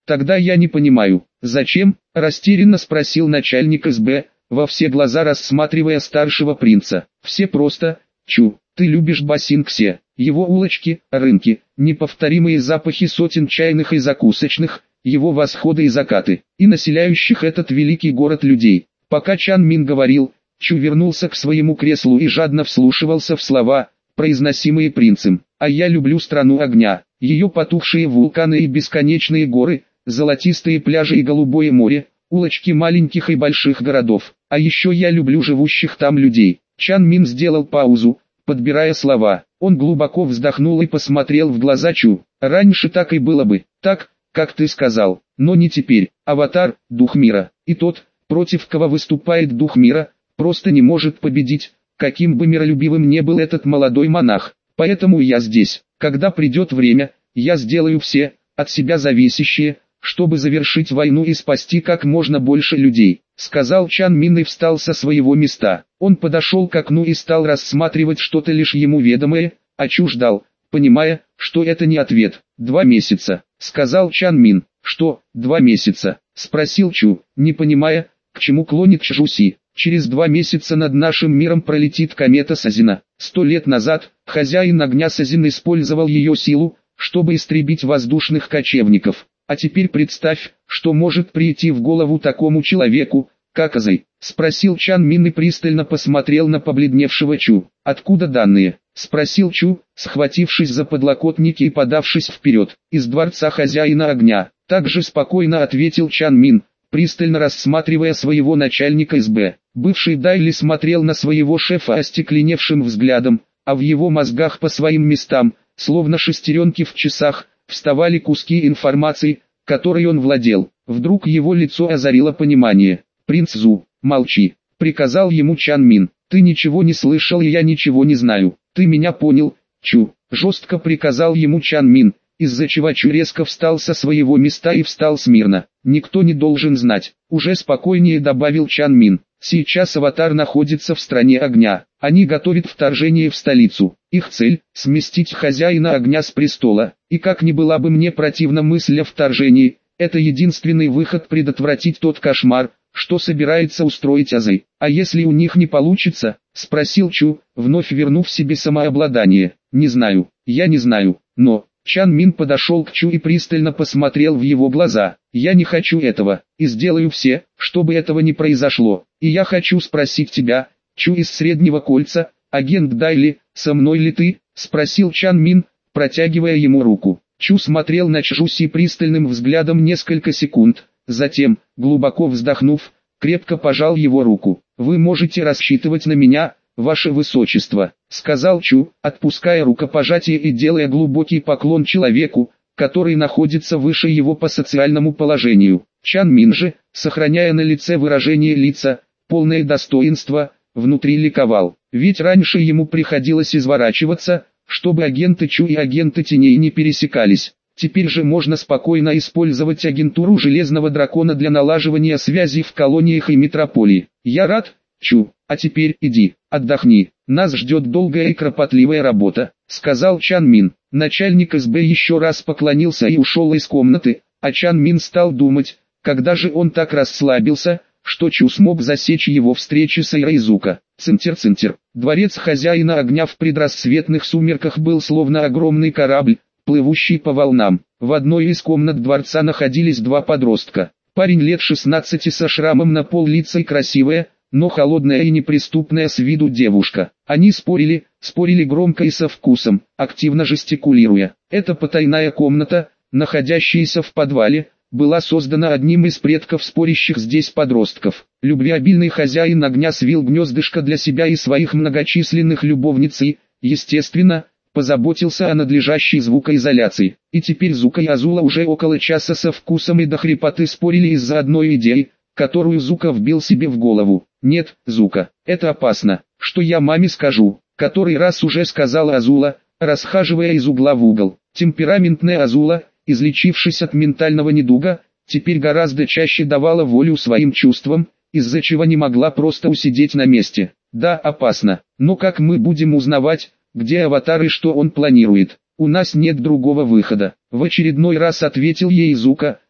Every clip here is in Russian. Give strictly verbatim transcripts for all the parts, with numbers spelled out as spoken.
Тогда я не понимаю, зачем, растерянно спросил начальник эс бэ, во все глаза рассматривая старшего принца. Все просто, Чу, ты любишь Бассинксе, его улочки, рынки, неповторимые запахи сотен чайных и закусочных, его восходы и закаты, и населяющих этот великий город людей. Пока Чан Мин говорил, Чу вернулся к своему креслу и жадно вслушивался в слова, произносимые принцем. А я люблю страну огня, ее потухшие вулканы и бесконечные горы, золотистые пляжи и голубое море, улочки маленьких и больших городов. А еще я люблю живущих там людей. Чан Мин сделал паузу, подбирая слова. Он глубоко вздохнул и посмотрел в глаза Чу. Раньше так и было бы, так, как ты сказал, но не теперь. Аватар, дух мира, и тот, против кого выступает дух мира, просто не может победить, каким бы миролюбивым ни был этот молодой монах. Поэтому я здесь. Когда придет время, я сделаю все, от себя зависящее, чтобы завершить войну и спасти как можно больше людей, сказал Чан Мин и встал со своего места. Он подошел к окну и стал рассматривать что-то лишь ему ведомое, а Чу ждал, понимая, что это не ответ. «Два месяца», — сказал Чан Мин. «Что, два месяца?» — спросил Чу, не понимая, к чему клонит Чжуси. «Через два месяца над нашим миром пролетит комета Сазина. Сто лет назад, хозяин огня Сазин использовал ее силу, чтобы истребить воздушных кочевников. А теперь представь, что может прийти в голову такому человеку, как Азай», — спросил Чан Мин и пристально посмотрел на побледневшего Чу. «Откуда данные?» — спросил Чу, схватившись за подлокотники и подавшись вперед. «Из дворца хозяина огня», — также спокойно ответил Чан Мин, пристально рассматривая своего начальника эс бэ. Бывший Дайли смотрел на своего шефа остекленевшим взглядом, а в его мозгах по своим местам, словно шестеренки в часах, вставали куски информации, которой он владел. Вдруг его лицо озарило понимание. «Принц Зу, молчи», — приказал ему Чан Мин. «Ты ничего не слышал и я ничего не знаю. Ты меня понял, Чу?» — жестко приказал ему Чан Мин, из-за чего Чу резко встал со своего места и встал смирно. «Никто не должен знать», — уже спокойнее добавил Чан Мин. «Сейчас Аватар находится в стране огня. Они готовят вторжение в столицу. Их цель — сместить хозяина огня с престола. И как ни была бы мне противна мысль о вторжении, это единственный выход предотвратить тот кошмар, что собирается устроить Азай. А если у них не получится?» — спросил Чу, вновь вернув себе самообладание. «Не знаю, я не знаю, но...» Чан Мин подошел к Чу и пристально посмотрел в его глаза. «Я не хочу этого, и сделаю все, чтобы этого не произошло. И я хочу спросить тебя, Чу из Среднего Кольца, агент Дайли, со мной ли ты?» — спросил Чан Мин, протягивая ему руку. Чу смотрел на Чжуси пристальным взглядом несколько секунд, затем, глубоко вздохнув, крепко пожал его руку. «Вы можете рассчитывать на меня, ваше высочество», — сказал Чу, отпуская рукопожатие и делая глубокий поклон человеку, который находится выше его по социальному положению. Чан Мин же, сохраняя на лице выражение лица, полное достоинства, внутри ликовал. Ведь раньше ему приходилось изворачиваться, чтобы агенты Чу и агенты Теней не пересекались. Теперь же можно спокойно использовать агентуру Железного Дракона для налаживания связей в колониях и метрополии. «Я рад, Чу, а теперь иди, отдохни, нас ждет долгая и кропотливая работа», — сказал Чан Мин. Начальник эс бэ еще раз поклонился и ушел из комнаты, а Чан Мин стал думать, когда же он так расслабился, что Чу смог засечь его встречи с Айрайзука. Цинтер-цинтер. Дворец хозяина огня в предрассветных сумерках был словно огромный корабль, плывущий по волнам. В одной из комнат дворца находились два подростка. Парень лет шестнадцати со шрамом на пол лица и красивая, но холодная и неприступная с виду девушка. Они спорили, спорили громко и со вкусом, активно жестикулируя. Эта потайная комната, находящаяся в подвале, была создана одним из предков спорящих здесь подростков. Любвеобильный хозяин огня свил гнездышко для себя и своих многочисленных любовниц и, естественно, позаботился о надлежащей звукоизоляции. И теперь Зука и Азула уже около часа со вкусом и до хрипоты спорили из-за одной идеи, которую Зука вбил себе в голову. «Нет, Зука, это опасно, что я маме скажу», который раз уже сказала Азула, расхаживая из угла в угол. Темпераментная Азула, излечившись от ментального недуга, теперь гораздо чаще давала волю своим чувствам, из-за чего не могла просто усидеть на месте. «Да, опасно, но как мы будем узнавать, где Аватар и что он планирует? У нас нет другого выхода», — в очередной раз ответил ей Зука,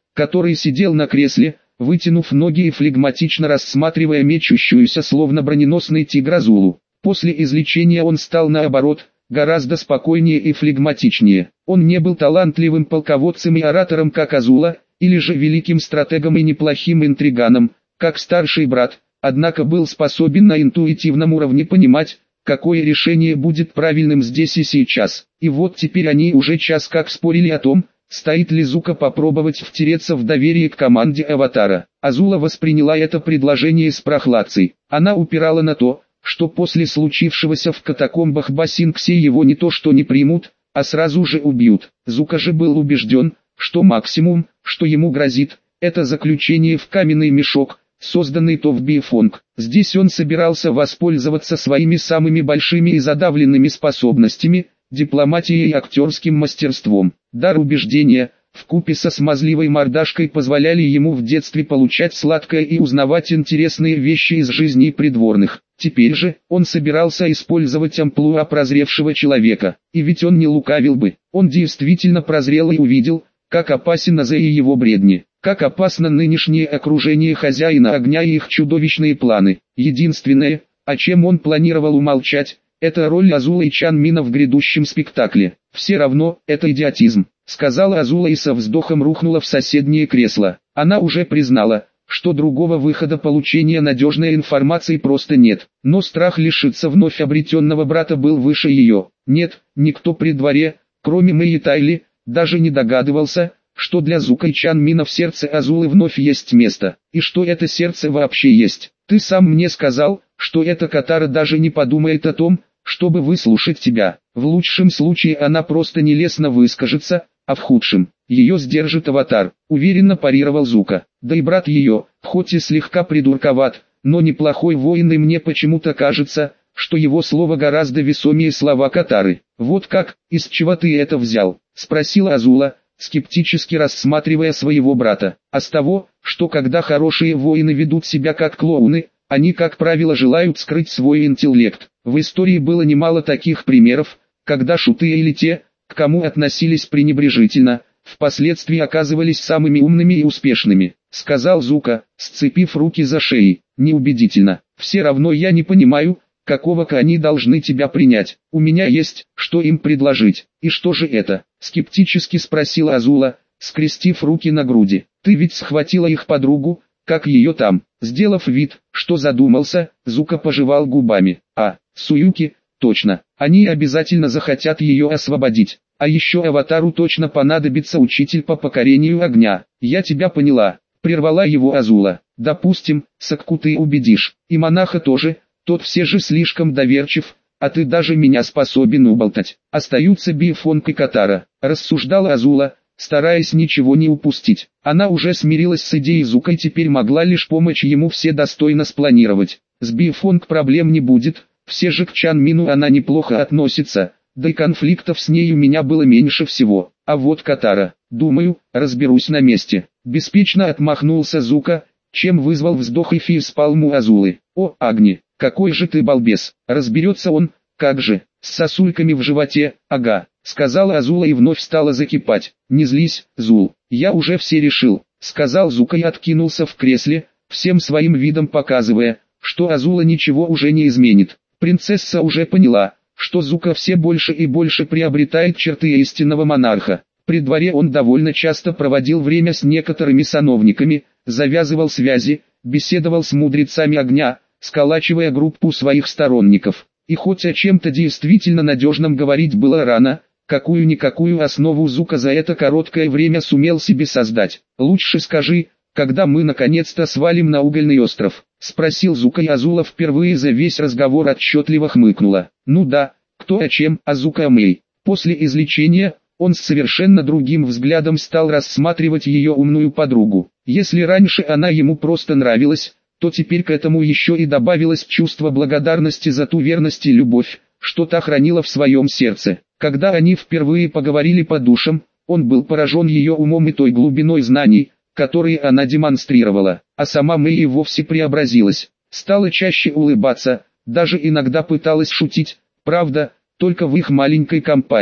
который сидел на кресле, вытянув ноги и флегматично рассматривая мечущуюся словно броненосный тигр Азулу. После излечения он стал наоборот, гораздо спокойнее и флегматичнее. Он не был талантливым полководцем и оратором как Азула, или же великим стратегом и неплохим интриганом, как старший брат, однако был способен на интуитивном уровне понимать, какое решение будет правильным здесь и сейчас. И вот теперь они уже час как спорили о том, стоит ли Зука попробовать втереться в доверие к команде Аватара. Азула восприняла это предложение с прохладцей. Она упирала на то, что после случившегося в катакомбах Басинксе его не то что не примут, а сразу же убьют. Зука же был убежден, что максимум, что ему грозит, это заключение в каменный мешок, созданный Товби Фонг. Здесь он собирался воспользоваться своими самыми большими и задавленными способностями, дипломатией и актерским мастерством. Дар убеждения, вкупе со смазливой мордашкой позволяли ему в детстве получать сладкое и узнавать интересные вещи из жизни придворных. Теперь же, он собирался использовать амплуа прозревшего человека. И ведь он не лукавил бы, он действительно прозрел и увидел, как опасен Азе и его бредни, как опасно нынешнее окружение хозяина огня и их чудовищные планы. Единственное, о чем он планировал умолчать, это роль Азулы и Чан Мина в грядущем спектакле. Все равно, это идиотизм, сказала Азула и со вздохом рухнула в соседнее кресло. Она уже признала, что другого выхода получения надежной информации просто нет. Но страх лишиться вновь обретенного брата был выше ее. Нет, никто при дворе, кроме Мэй и Тайли, даже не догадывался, что для Зука и Чан Мина в сердце Азулы вновь есть место, и что это сердце вообще есть. Ты сам мне сказал, что эта Катара даже не подумает о том, чтобы выслушать тебя. В лучшем случае она просто нелестно выскажется, а в худшем, ее сдержит Аватар, уверенно парировал Зука. Да и брат ее, хоть и слегка придурковат, но неплохой воин, и мне почему-то кажется, что его слово гораздо весомее слова Катары. Вот как, из чего ты это взял? Спросила Азула, скептически рассматривая своего брата. А с того, что когда хорошие воины ведут себя как клоуны, они как правило желают скрыть свой интеллект. В истории было немало таких примеров, когда шуты или те, к кому относились пренебрежительно, впоследствии оказывались самыми умными и успешными, сказал Зука, сцепив руки за шеей. Неубедительно. Все равно я не понимаю, какого-ка они должны тебя принять. У меня есть, что им предложить. И что же это? Скептически спросила Азула, скрестив руки на груди. Ты ведь схватила их подругу, как ее там. Сделав вид, что задумался, Зука пожевал губами. А, Суюки, точно. Они обязательно захотят ее освободить. А еще Аватару точно понадобится учитель по покорению огня. Я тебя поняла. Прервала его Азула. Допустим, Сакку ты убедишь. И монаха тоже. Тот все же слишком доверчив, а ты даже меня способен уболтать. Остаются Бифонг и Катара, рассуждала Азула, стараясь ничего не упустить. Она уже смирилась с идеей Зука и теперь могла лишь помочь ему все достойно спланировать. С Бифонг проблем не будет, все же к Чан Мину она неплохо относится, да и конфликтов с ней у меня было меньше всего. А вот Катара, думаю, разберусь на месте. Беспечно отмахнулся Зука, чем вызвал вздох и фейспалм Азулы. О, Агни! Какой же ты балбес, разберется он, как же, с сосульками в животе, ага, сказала Азула и вновь стала закипать. Не злись, Зул, я уже все решил, сказал Зука и откинулся в кресле, всем своим видом показывая, что Азула ничего уже не изменит. Принцесса уже поняла, что Зука все больше и больше приобретает черты истинного монарха. При дворе он довольно часто проводил время с некоторыми сановниками, завязывал связи, беседовал с мудрецами огня, сколачивая группу своих сторонников. И хоть о чем-то действительно надежном говорить было рано, какую-никакую основу Зука за это короткое время сумел себе создать. «Лучше скажи, когда мы наконец-то свалим на угольный остров?» — спросил Зука, и Азула впервые за весь разговор отчетливо хмыкнула. «Ну да, кто о чем, а Зука о Мэй». После излечения, он с совершенно другим взглядом стал рассматривать ее умную подругу. Если раньше она ему просто нравилась, то теперь к этому еще и добавилось чувство благодарности за ту верность и любовь, что та хранила в своем сердце. Когда они впервые поговорили по душам, он был поражен ее умом и той глубиной знаний, которые она демонстрировала, а сама Мэй и вовсе преобразилась, стала чаще улыбаться, даже иногда пыталась шутить, правда, только в их маленькой компании.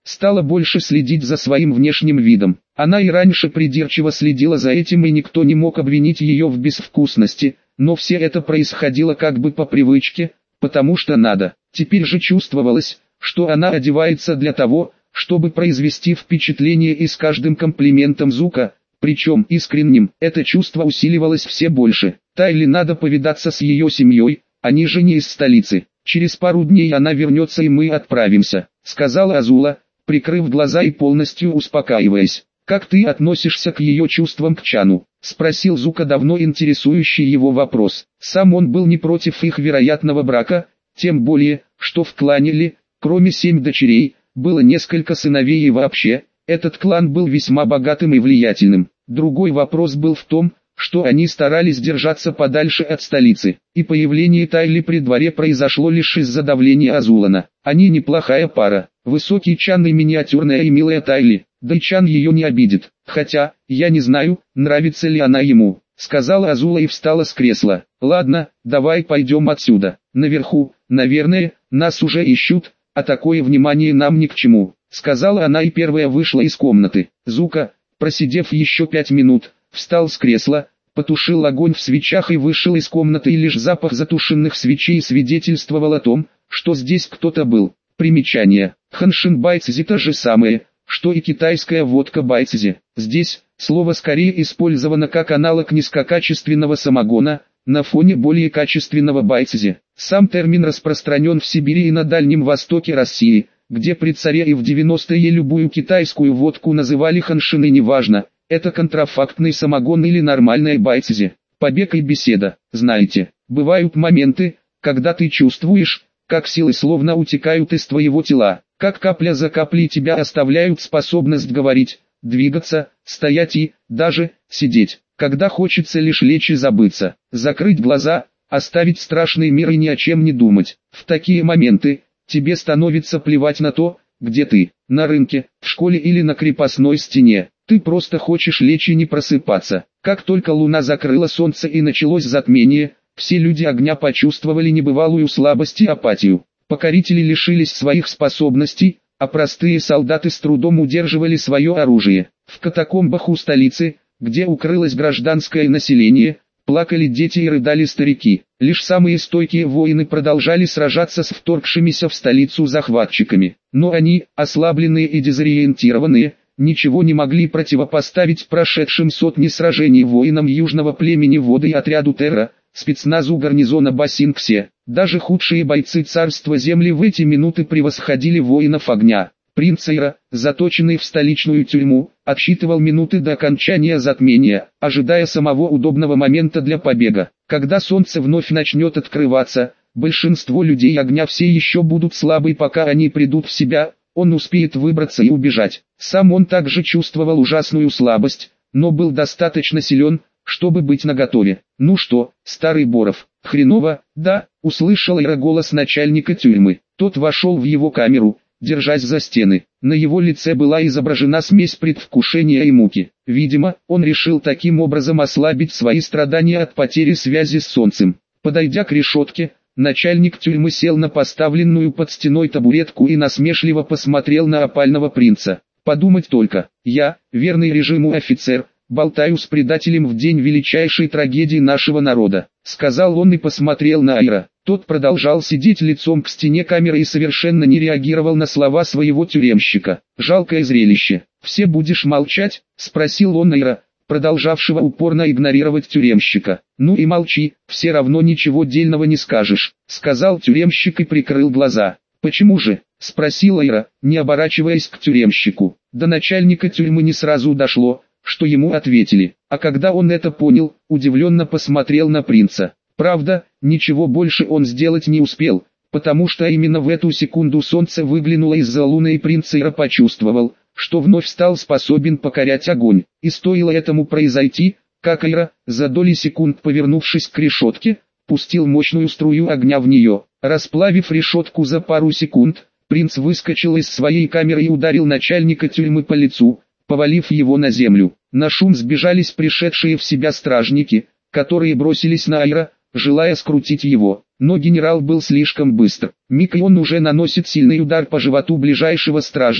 стала больше следить за своим внешним видом. Она и раньше придирчиво следила за этим, и никто не мог обвинить ее в безвкусности, но все это происходило как бы по привычке, потому что надо. Теперь же чувствовалось, что она одевается для того, чтобы произвести впечатление, и с каждым комплиментом Зука, причем искренним, это чувство усиливалось все больше. Тайли надо повидаться с ее семьей, они же не из столицы. Через пару дней она вернется и мы отправимся, сказала Азула, прикрыв глаза и полностью успокаиваясь. Как ты относишься к ее чувствам к Чану? Спросил Зука давно интересующий его вопрос. Сам он был не против их вероятного брака, тем более, что в клане Ли, кроме семь дочерей, было несколько сыновей, и вообще, этот клан был весьма богатым и влиятельным. Другой вопрос был в том, что они старались держаться подальше от столицы, и появление Тайли при дворе произошло лишь из-за давления Азулана. Они неплохая пара, высокий Чан и миниатюрная и милая Тайли, да и Чан ее не обидит, хотя, я не знаю, нравится ли она ему, сказала Азула и встала с кресла. Ладно, давай пойдем отсюда, наверху, наверное, нас уже ищут, а такое внимание нам ни к чему, сказала она и первая вышла из комнаты. Зука, просидев еще пять минут, встал с кресла, потушил огонь в свечах и вышел из комнаты, и лишь запах затушенных свечей свидетельствовал о том, что здесь кто-то был. Примечание. Ханшин байцзи — то же самое, что и китайская водка байцзи. Здесь, слово скорее использовано как аналог низкокачественного самогона, на фоне более качественного байцзи. Сам термин распространен в Сибири и на Дальнем Востоке России, где при царе и в девяностые любую китайскую водку называли ханшин, и неважно, это контрафактный самогон или нормальная байцзи. Побег и беседа. Знаете, бывают моменты, когда ты чувствуешь, как силы словно утекают из твоего тела, как капля за каплей тебя оставляют способность говорить, двигаться, стоять и, даже, сидеть, когда хочется лишь лечь и забыться, закрыть глаза, оставить страшный мир и ни о чем не думать. В такие моменты, тебе становится плевать на то, где ты, на рынке, в школе или на крепостной стене. Ты просто хочешь лечь и не просыпаться. Как только луна закрыла солнце и началось затмение, все люди огня почувствовали небывалую слабость и апатию. Покорители лишились своих способностей, а простые солдаты с трудом удерживали свое оружие. В катакомбах у столицы, где укрылось гражданское население, плакали дети и рыдали старики. Лишь самые стойкие воины продолжали сражаться с вторгшимися в столицу захватчиками. Но они, ослабленные и дезориентированные, ничего не могли противопоставить прошедшим сотни сражений воинам южного племени Воды и отряду Терра, спецназу гарнизона Басингсе. Даже худшие бойцы царства земли в эти минуты превосходили воинов огня. Принц Эйра, заточенный в столичную тюрьму, отсчитывал минуты до окончания затмения, ожидая самого удобного момента для побега. Когда солнце вновь начнет открываться, большинство людей огня все еще будут слабы, пока они придут в себя, он успеет выбраться и убежать. Сам он также чувствовал ужасную слабость, но был достаточно силен, чтобы быть наготове. «Ну что, старый Боров, хреново?» «Да», — услышал Эйра голос начальника тюрьмы. Тот вошел в его камеру, держась за стены. На его лице была изображена смесь предвкушения и муки. Видимо, он решил таким образом ослабить свои страдания от потери связи с солнцем. Подойдя к решетке, начальник тюрьмы сел на поставленную под стеной табуретку и насмешливо посмотрел на опального принца. «Подумать только, я, верный режиму офицер, болтаю с предателем в день величайшей трагедии нашего народа», — сказал он и посмотрел на Эйра. Тот продолжал сидеть лицом к стене камеры и совершенно не реагировал на слова своего тюремщика. «Жалкое зрелище. Все будешь молчать?» — спросил он Эйра, продолжавшего упорно игнорировать тюремщика. «Ну и молчи, все равно ничего дельного не скажешь», — сказал тюремщик и прикрыл глаза. «Почему же?» — спросил Эйра, не оборачиваясь к тюремщику. До начальника тюрьмы не сразу дошло, что ему ответили, а когда он это понял, удивленно посмотрел на принца. Правда, ничего больше он сделать не успел, потому что именно в эту секунду солнце выглянуло из-за луны, и принц Эйра почувствовал, что вновь стал способен покорять огонь. И стоило этому произойти, как Эйра, за доли секунд повернувшись к решетке, пустил мощную струю огня в нее. Расплавив решетку за пару секунд, принц выскочил из своей камеры и ударил начальника тюрьмы по лицу, повалив его на землю. На шум сбежались пришедшие в себя стражники, которые бросились на Эйра, желая скрутить его. Но генерал был слишком быстр. Миг и он уже наносит сильный удар по животу ближайшего стражника,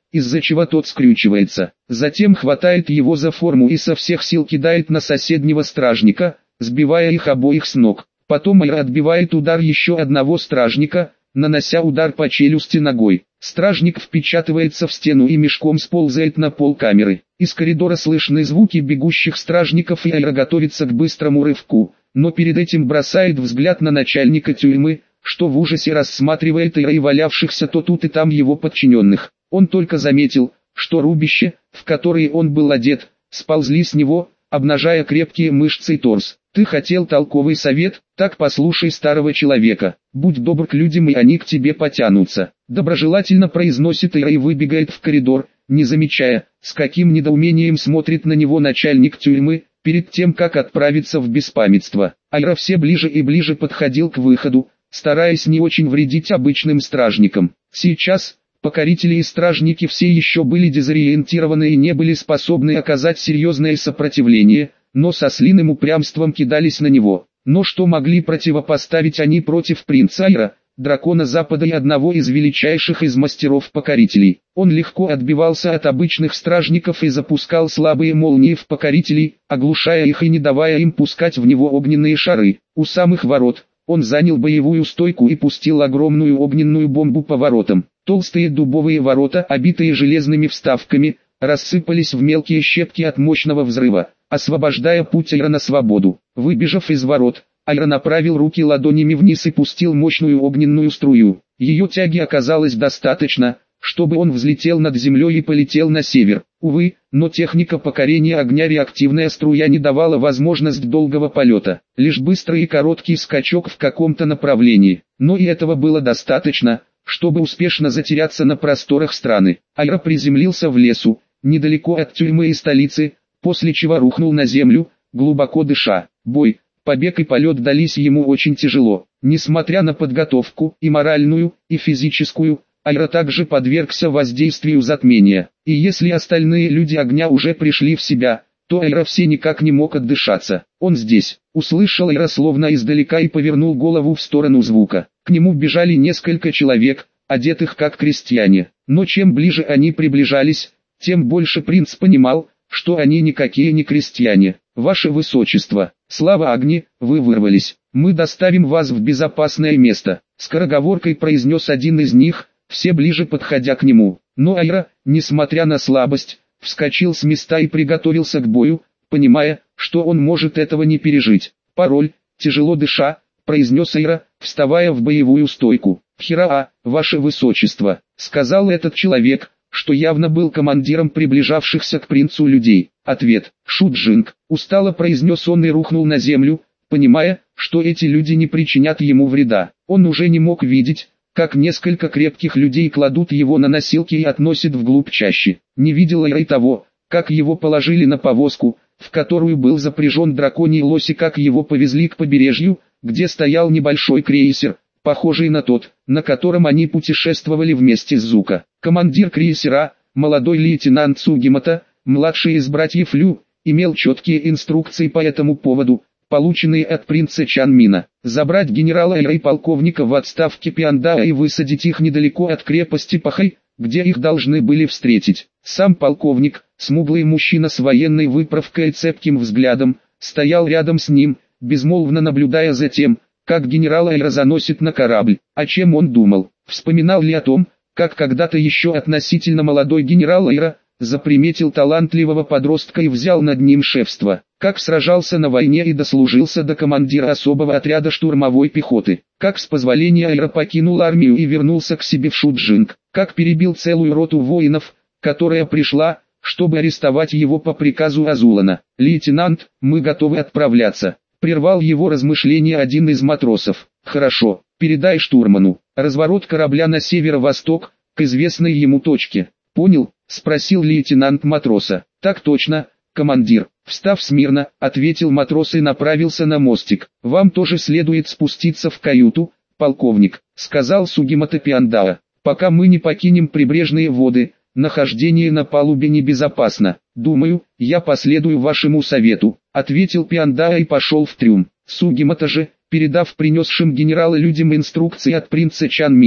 из-за чего тот скрючивается. Затем хватает его за форму и со всех сил кидает на соседнего стражника, сбивая их обоих с ног. Потом Айра отбивает удар еще одного стражника, нанося удар по челюсти ногой. Стражник впечатывается в стену и мешком сползает на пол камеры. Из коридора слышны звуки бегущих стражников, и Айра готовится к быстрому рывку, но перед этим бросает взгляд на начальника тюрьмы, что в ужасе рассматривает Айра и валявшихся то тут и там его подчиненных. Он только заметил, что рубище, в которое он был одет, сползли с него, обнажая крепкие мышцы и торс. «Ты хотел толковый совет? Так послушай старого человека. Будь добр к людям, и они к тебе потянутся». Доброжелательно произносит Айра и выбегает в коридор, не замечая, с каким недоумением смотрит на него начальник тюрьмы, перед тем как отправиться в беспамятство. Айра все ближе и ближе подходил к выходу, стараясь не очень вредить обычным стражникам. Сейчас покорители и стражники все еще были дезориентированы и не были способны оказать серьезное сопротивление, но со ослиным упрямством кидались на него. Но что могли противопоставить они против принца Айра, дракона Запада и одного из величайших из мастеров-покорителей? Он легко отбивался от обычных стражников и запускал слабые молнии в покорителей, оглушая их и не давая им пускать в него огненные шары. У самых ворот он занял боевую стойку и пустил огромную огненную бомбу по воротам. Толстые дубовые ворота, обитые железными вставками, рассыпались в мелкие щепки от мощного взрыва, освобождая путь Айра на свободу. Выбежав из ворот, Айра направил руки ладонями вниз и пустил мощную огненную струю. Ее тяги оказалось достаточно, чтобы он взлетел над землей и полетел на север. Увы, но техника покорения огня, реактивная струя, не давала возможность долгого полета, лишь быстрый и короткий скачок в каком-то направлении. Но и этого было достаточно, чтобы успешно затеряться на просторах страны. Айра приземлился в лесу, недалеко от тюрьмы и столицы, после чего рухнул на землю, глубоко дыша. Бой, побег и полет дались ему очень тяжело. Несмотря на подготовку, и моральную, и физическую, Айра также подвергся воздействию затмения. И если остальные люди огня уже пришли в себя, то Айра все никак не мог отдышаться. «Он здесь!» — услышал Айра словно издалека и повернул голову в сторону звука. К нему бежали несколько человек, одетых как крестьяне. Но чем ближе они приближались, тем больше принц понимал, что они никакие не крестьяне. «Ваше Высочество, слава Агни, вы вырвались. Мы доставим вас в безопасное место», — скороговоркой произнес один из них, все ближе подходя к нему. Но Айра, несмотря на слабость, вскочил с места и приготовился к бою, понимая, что он может этого не пережить. «Пароль», тяжело дыша, произнес Айра, вставая в боевую стойку. «Хираа, ваше высочество», — сказал этот человек, что явно был командиром приближавшихся к принцу людей. Ответ: «Шуджинг», — устало произнес он и рухнул на землю, понимая, что эти люди не причинят ему вреда. Он уже не мог видеть, как несколько крепких людей кладут его на носилки и относят вглубь чащи. Не видел Айра и того, как его положили на повозку, в которую был запряжен драконий лось, и как его повезли к побережью, где стоял небольшой крейсер, похожий на тот, на котором они путешествовали вместе с Зука. Командир крейсера, молодой лейтенант Сугимото, младший из братьев Лю, имел четкие инструкции по этому поводу, полученные от принца Чанмина: забрать генерала Айра и полковника в отставке Пиандаа и высадить их недалеко от крепости Пахай, где их должны были встретить. Сам полковник, смуглый мужчина с военной выправкой и цепким взглядом, стоял рядом с ним, безмолвно наблюдая за тем, как генерал Айра заносит на корабль. О чем он думал? Вспоминал ли о том, как когда-то еще относительно молодой генерал Айра заприметил талантливого подростка и взял над ним шефство? Как сражался на войне и дослужился до командира особого отряда штурмовой пехоты? Как с позволения Айра покинул армию и вернулся к себе в Шуджинг? Как перебил целую роту воинов, которая пришла, чтобы арестовать его по приказу Азулана? «Лейтенант, мы готовы отправляться», — прервал его размышления один из матросов. «Хорошо, передай штурману. Разворот корабля на северо-восток, к известной ему точке». «Понял?» — спросил лейтенант матроса. «Так точно, командир». Встав смирно, ответил матрос и направился на мостик. «Вам тоже следует спуститься в каюту, полковник», — сказал Сугимото Пиандаа. «Пока мы не покинем прибрежные воды, нахождение на палубе небезопасно. Думаю, я последую вашему совету», — ответил Пиандаа и пошел в трюм. Сугимото же, передав принесшим генерала людям инструкции от принца Чанмина,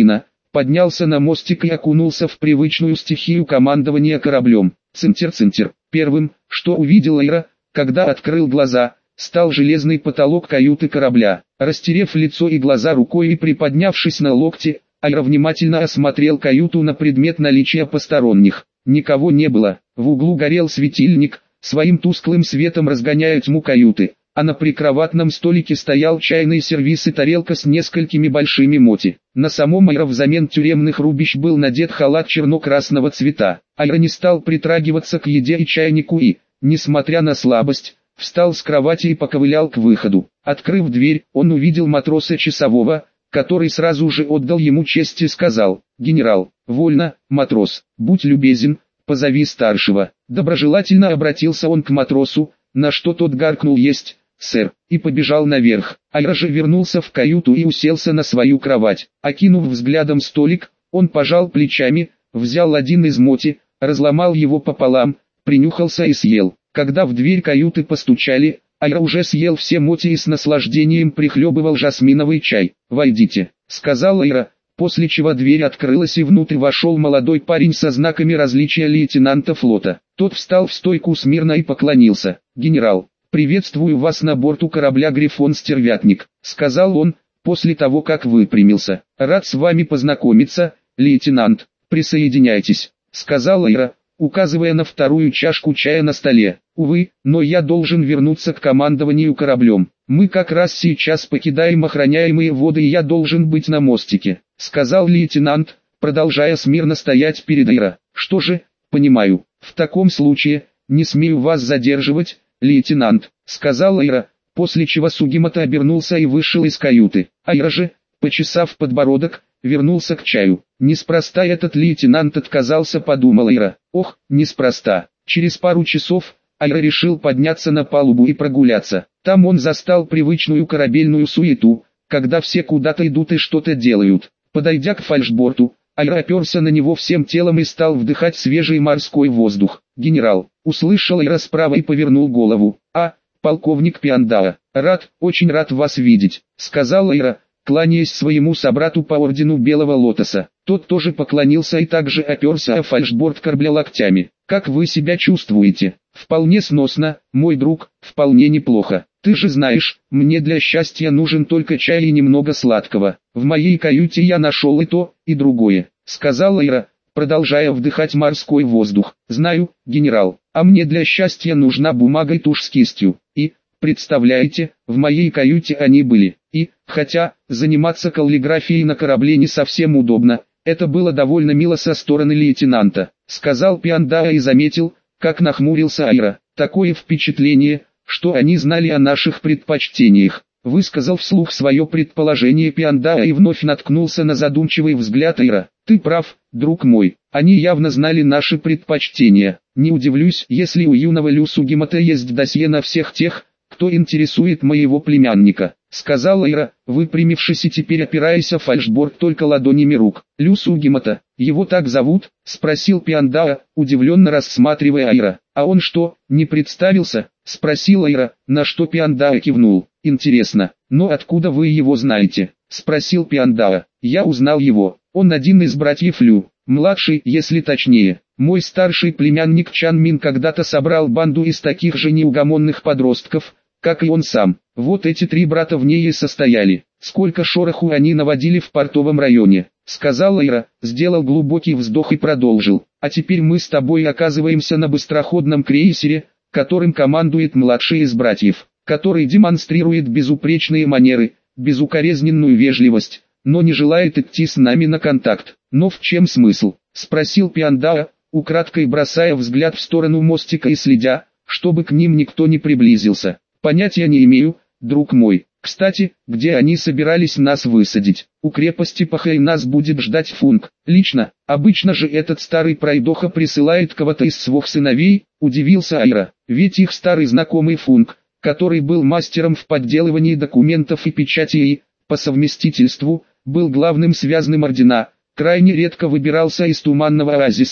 поднялся на мостик и окунулся в привычную стихию командования кораблем. Цинтер-цинтер. Первым, что увидел Айра, когда открыл глаза, стал железный потолок каюты корабля. Растерев лицо и глаза рукой и приподнявшись на локте, Айра внимательно осмотрел каюту на предмет наличия посторонних. Никого не было. В углу горел светильник, своим тусклым светом разгоняя тьму каюты, а на прикроватном столике стоял чайный сервиз и тарелка с несколькими большими моти. На самом Айра взамен тюремных рубищ был надет халат черно-красного цвета. Айра не стал притрагиваться к еде и чайнику и, несмотря на слабость, встал с кровати и поковылял к выходу. Открыв дверь, он увидел матроса часового, который сразу же отдал ему честь и сказал: «Генерал, вольно, матрос, будь любезен, позови старшего». Доброжелательно обратился он к матросу, на что тот гаркнул: «Есть, сэр», и побежал наверх. Айра же вернулся в каюту и уселся на свою кровать. Окинув взглядом столик, он пожал плечами, взял один из моти, разломал его пополам, принюхался и съел. Когда в дверь каюты постучали, Айра уже съел все моти и с наслаждением прихлебывал жасминовый чай. «Войдите», — сказал Айра, после чего дверь открылась и внутрь вошел молодой парень со знаками различия лейтенанта флота. Тот встал в стойку смирно и поклонился. «Генерал, приветствую вас на борту корабля «Грифон Стервятник», — сказал он, после того как выпрямился. «Рад с вами познакомиться, лейтенант, присоединяйтесь», — сказал Айра, указывая на вторую чашку чая на столе. «Увы, но я должен вернуться к командованию кораблем. Мы как раз сейчас покидаем охраняемые воды и я должен быть на мостике», — сказал лейтенант, продолжая смирно стоять перед Айра. «Что же, понимаю, в таком случае, не смею вас задерживать, лейтенант», — сказал Айра, после чего Сугимото обернулся и вышел из каюты. Айра же, почесав подбородок, вернулся к чаю. Неспроста этот лейтенант отказался, подумал Айра. Ох, неспроста. Через пару часов Айра решил подняться на палубу и прогуляться. Там он застал привычную корабельную суету, когда все куда-то идут и что-то делают. Подойдя к фальшборту, Айра оперся на него всем телом и стал вдыхать свежий морской воздух. «Генерал», — услышал Айра справа и повернул голову. «А, полковник Пиандаа, рад, очень рад вас видеть», — сказал Айра, кланяясь своему собрату по ордену Белого Лотоса. Тот тоже поклонился и также оперся о фальшборд корабля локтями. «Как вы себя чувствуете?» «Вполне сносно, мой друг, вполне неплохо. Ты же знаешь, мне для счастья нужен только чай и немного сладкого. В моей каюте я нашел и то, и другое», — сказал Айра, продолжая вдыхать морской воздух. «Знаю, генерал, а мне для счастья нужна бумага и тушь с кистью. И, представляете, в моей каюте они были. И, хотя, заниматься каллиграфией на корабле не совсем удобно, это было довольно мило со стороны лейтенанта», — сказал Пиандаа и заметил, как нахмурился Айра. «Такое впечатление, что они знали о наших предпочтениях», — высказал вслух свое предположение Пиандаа и вновь наткнулся на задумчивый взгляд Айра. «Ты прав, друг мой, они явно знали наши предпочтения. Не удивлюсь, если у юного Лю Сугимото есть досье на всех тех, кто интересует моего племянника», — сказал Айра, выпрямившись и теперь опираясь о фальшборд только ладонями рук. «Лю Сугимото, его так зовут?» — спросил Пиандаа, удивленно рассматривая Айра. «А он что, не представился?» — спросил Айра, на что Пиандаа кивнул. «Интересно, но откуда вы его знаете?» — спросил Пиандаа. «Я узнал его, он один из братьев Лю, младший, если точнее. Мой старший племянник Чан Мин когда-то собрал банду из таких же неугомонных подростков, как и он сам. Вот эти три брата в ней и состояли. Сколько шороху они наводили в портовом районе», — сказал Айра, сделал глубокий вздох и продолжил. «А теперь мы с тобой оказываемся на быстроходном крейсере, которым командует младший из братьев, который демонстрирует безупречные манеры, безукоризненную вежливость, но не желает идти с нами на контакт. Но в чем смысл?» — спросил Пиандаа, украдкой бросая взгляд в сторону мостика и следя, чтобы к ним никто не приблизился. «Понятия не имею, друг мой. Кстати, где они собирались нас высадить? У крепости Пахэй нас будет ждать Фунг. Лично, обычно же этот старый пройдоха присылает кого-то из своих сыновей», — удивился Айра. «Ведь их старый знакомый Фунг, который был мастером в подделывании документов и печати и, по совместительству, был главным связным ордена, крайне редко выбирался из туманного оазиса,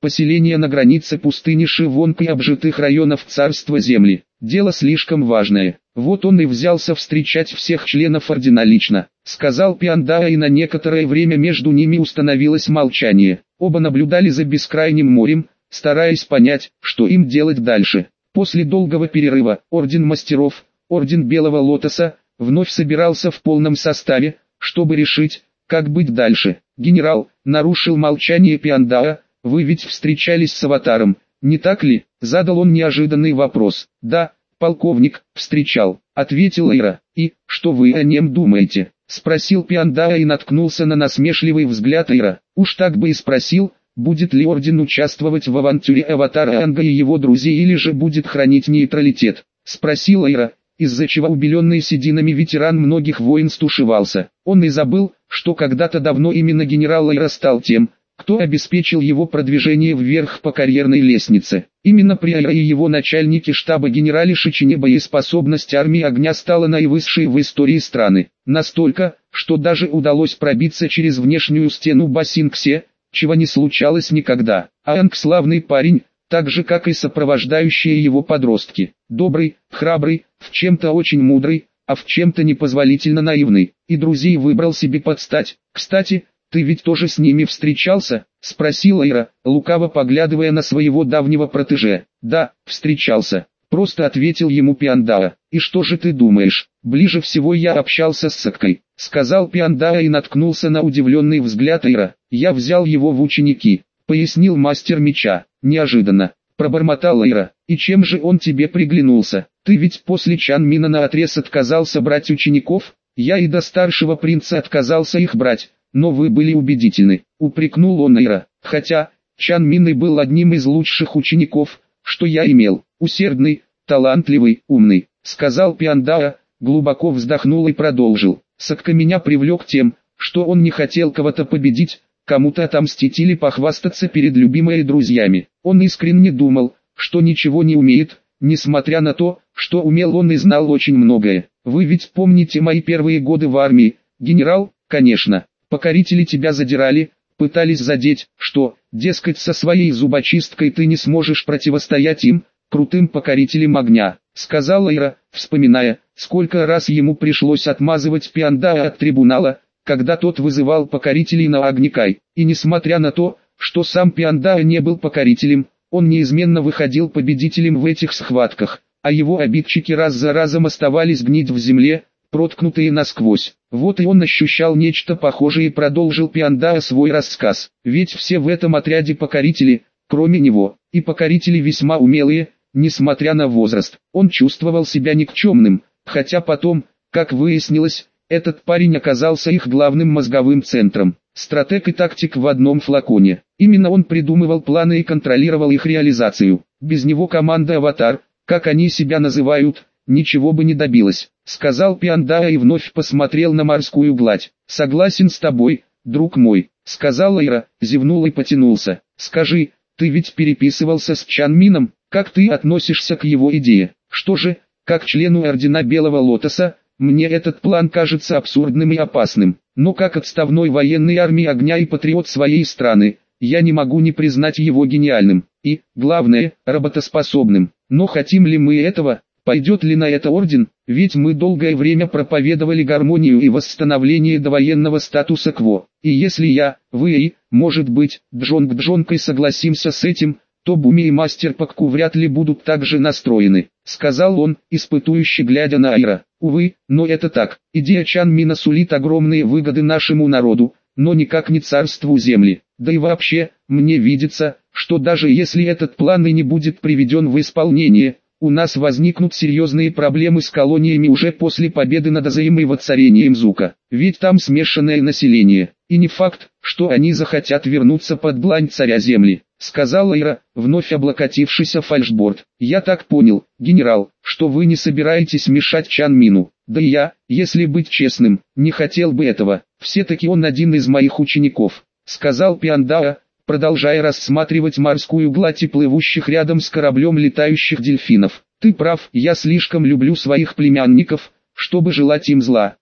поселение на границе пустыни Шивонг и обжитых районов царства земли. Дело слишком важное. Вот он и взялся встречать всех членов ордена лично, сказал Пиандаа, и на некоторое время между ними установилось молчание. Оба наблюдали за бескрайним морем, стараясь понять, что им делать дальше. После долгого перерыва, Орден Мастеров, Орден Белого Лотоса, вновь собирался в полном составе, чтобы решить, как быть дальше. «Генерал», — нарушил молчание Пиандаа, — «вы ведь встречались с Аватаром, не так ли?» — задал он неожиданный вопрос. «Да, полковник, встречал», — ответил Эйра. «И, что вы о нем думаете?» — спросил Пиандаа и наткнулся на насмешливый взгляд Эйра. Уж так бы и спросил, будет ли Орден участвовать в авантюре Аватара Аанга и его друзей, или же будет хранить нейтралитет. Спросил Эйра, из-за чего убеленный сединами ветеран многих войн стушевался. Он и забыл, что когда-то давно именно генерал Эйра стал тем, кто обеспечил его продвижение вверх по карьерной лестнице. Именно при Эйре и его начальнике штаба генерале Шичине боеспособность армии огня стала наивысшей в истории страны. Настолько, что даже удалось пробиться через внешнюю стену Басингсе, чего не случалось никогда. Аанг славный парень, так же как и сопровождающие его подростки. Добрый, храбрый, в чем-то очень мудрый, а в чем-то непозволительно наивный. И друзей выбрал себе под стать. «Кстати, ты ведь тоже с ними встречался?» — спросил Эйра, лукаво поглядывая на своего давнего протеже. «Да, встречался», — просто ответил ему Пиандаа. «И что же ты думаешь? Ближе всего я общался с Саккой», — сказал Пиандаа и наткнулся на удивленный взгляд Эйра. «Я взял его в ученики», — пояснил мастер меча. «Неожиданно», — пробормотал Эйра. «И чем же он тебе приглянулся? Ты ведь после Чан Мина наотрез отказался брать учеников?» «Я и до старшего принца отказался их брать, но вы были убедительны», — упрекнул он Эйра. «Хотя, Чан Мин и был одним из лучших учеников, что я имел. Усердный, талантливый, умный», — сказал Пиандаа, глубоко вздохнул и продолжил. «Сакка меня привлек тем, что он не хотел кого-то победить, кому-то отомстить или похвастаться перед любимыми друзьями. Он искренне думал, что ничего не умеет, несмотря на то, что умел он и знал очень многое. Вы ведь помните мои первые годы в армии, генерал?» «Конечно. Покорители тебя задирали, пытались задеть, что, дескать, со своей зубочисткой ты не сможешь противостоять им, крутым покорителям огня», — сказал Эйра, вспоминая, сколько раз ему пришлось отмазывать Пиандаа от трибунала, когда тот вызывал покорителей на Агникай. И несмотря на то, что сам Пиандаа не был покорителем, он неизменно выходил победителем в этих схватках, а его обидчики раз за разом оставались гнить в земле, проткнутые насквозь. Вот и он ощущал нечто похожее, и продолжил Пиандаа свой рассказ. «Ведь все в этом отряде покорители, кроме него, и покорители весьма умелые, несмотря на возраст. Он чувствовал себя никчемным, хотя потом, как выяснилось, этот парень оказался их главным мозговым центром. Стратег и тактик в одном флаконе. Именно он придумывал планы и контролировал их реализацию. Без него команда «Аватар», как они себя называют, ничего бы не добилась», — сказал Пиандаа и вновь посмотрел на морскую гладь. «Согласен с тобой, друг мой», — сказал Эйра, зевнул и потянулся. «Скажи, ты ведь переписывался с Чан Мином, как ты относишься к его идее?» «Что же, как члену Ордена Белого Лотоса, мне этот план кажется абсурдным и опасным, но как отставной военной армии огня и патриот своей страны, я не могу не признать его гениальным и, главное, работоспособным. Но хотим ли мы этого? Пойдет ли на это Орден? Ведь мы долгое время проповедовали гармонию и восстановление довоенного статуса кво. И если я, вы и, может быть, Джонг Джонкой согласимся с этим, то Буми и Мастер Пакку вряд ли будут так же настроены», — сказал он, испытующе глядя на Эйра. «Увы, но это так. Идея Чан Мина сулит огромные выгоды нашему народу, но никак не царству земли. Да и вообще, мне видится, что даже если этот план и не будет приведен в исполнение, у нас возникнут серьезные проблемы с колониями уже после победы над Азаем и воцарением Зука. Ведь там смешанное население, и не факт, что они захотят вернуться под длань царя земли», — сказал Эйра, вновь облокотившись о фальшборд. «Я так понял, генерал, что вы не собираетесь мешать Чан Мину. Да и я, если быть честным, не хотел бы этого. Все-таки он один из моих учеников», — сказал Пиандаа, продолжая рассматривать морскую гладь и плывущих рядом с кораблем летающих дельфинов. «Ты прав, я слишком люблю своих племянников, чтобы желать им зла.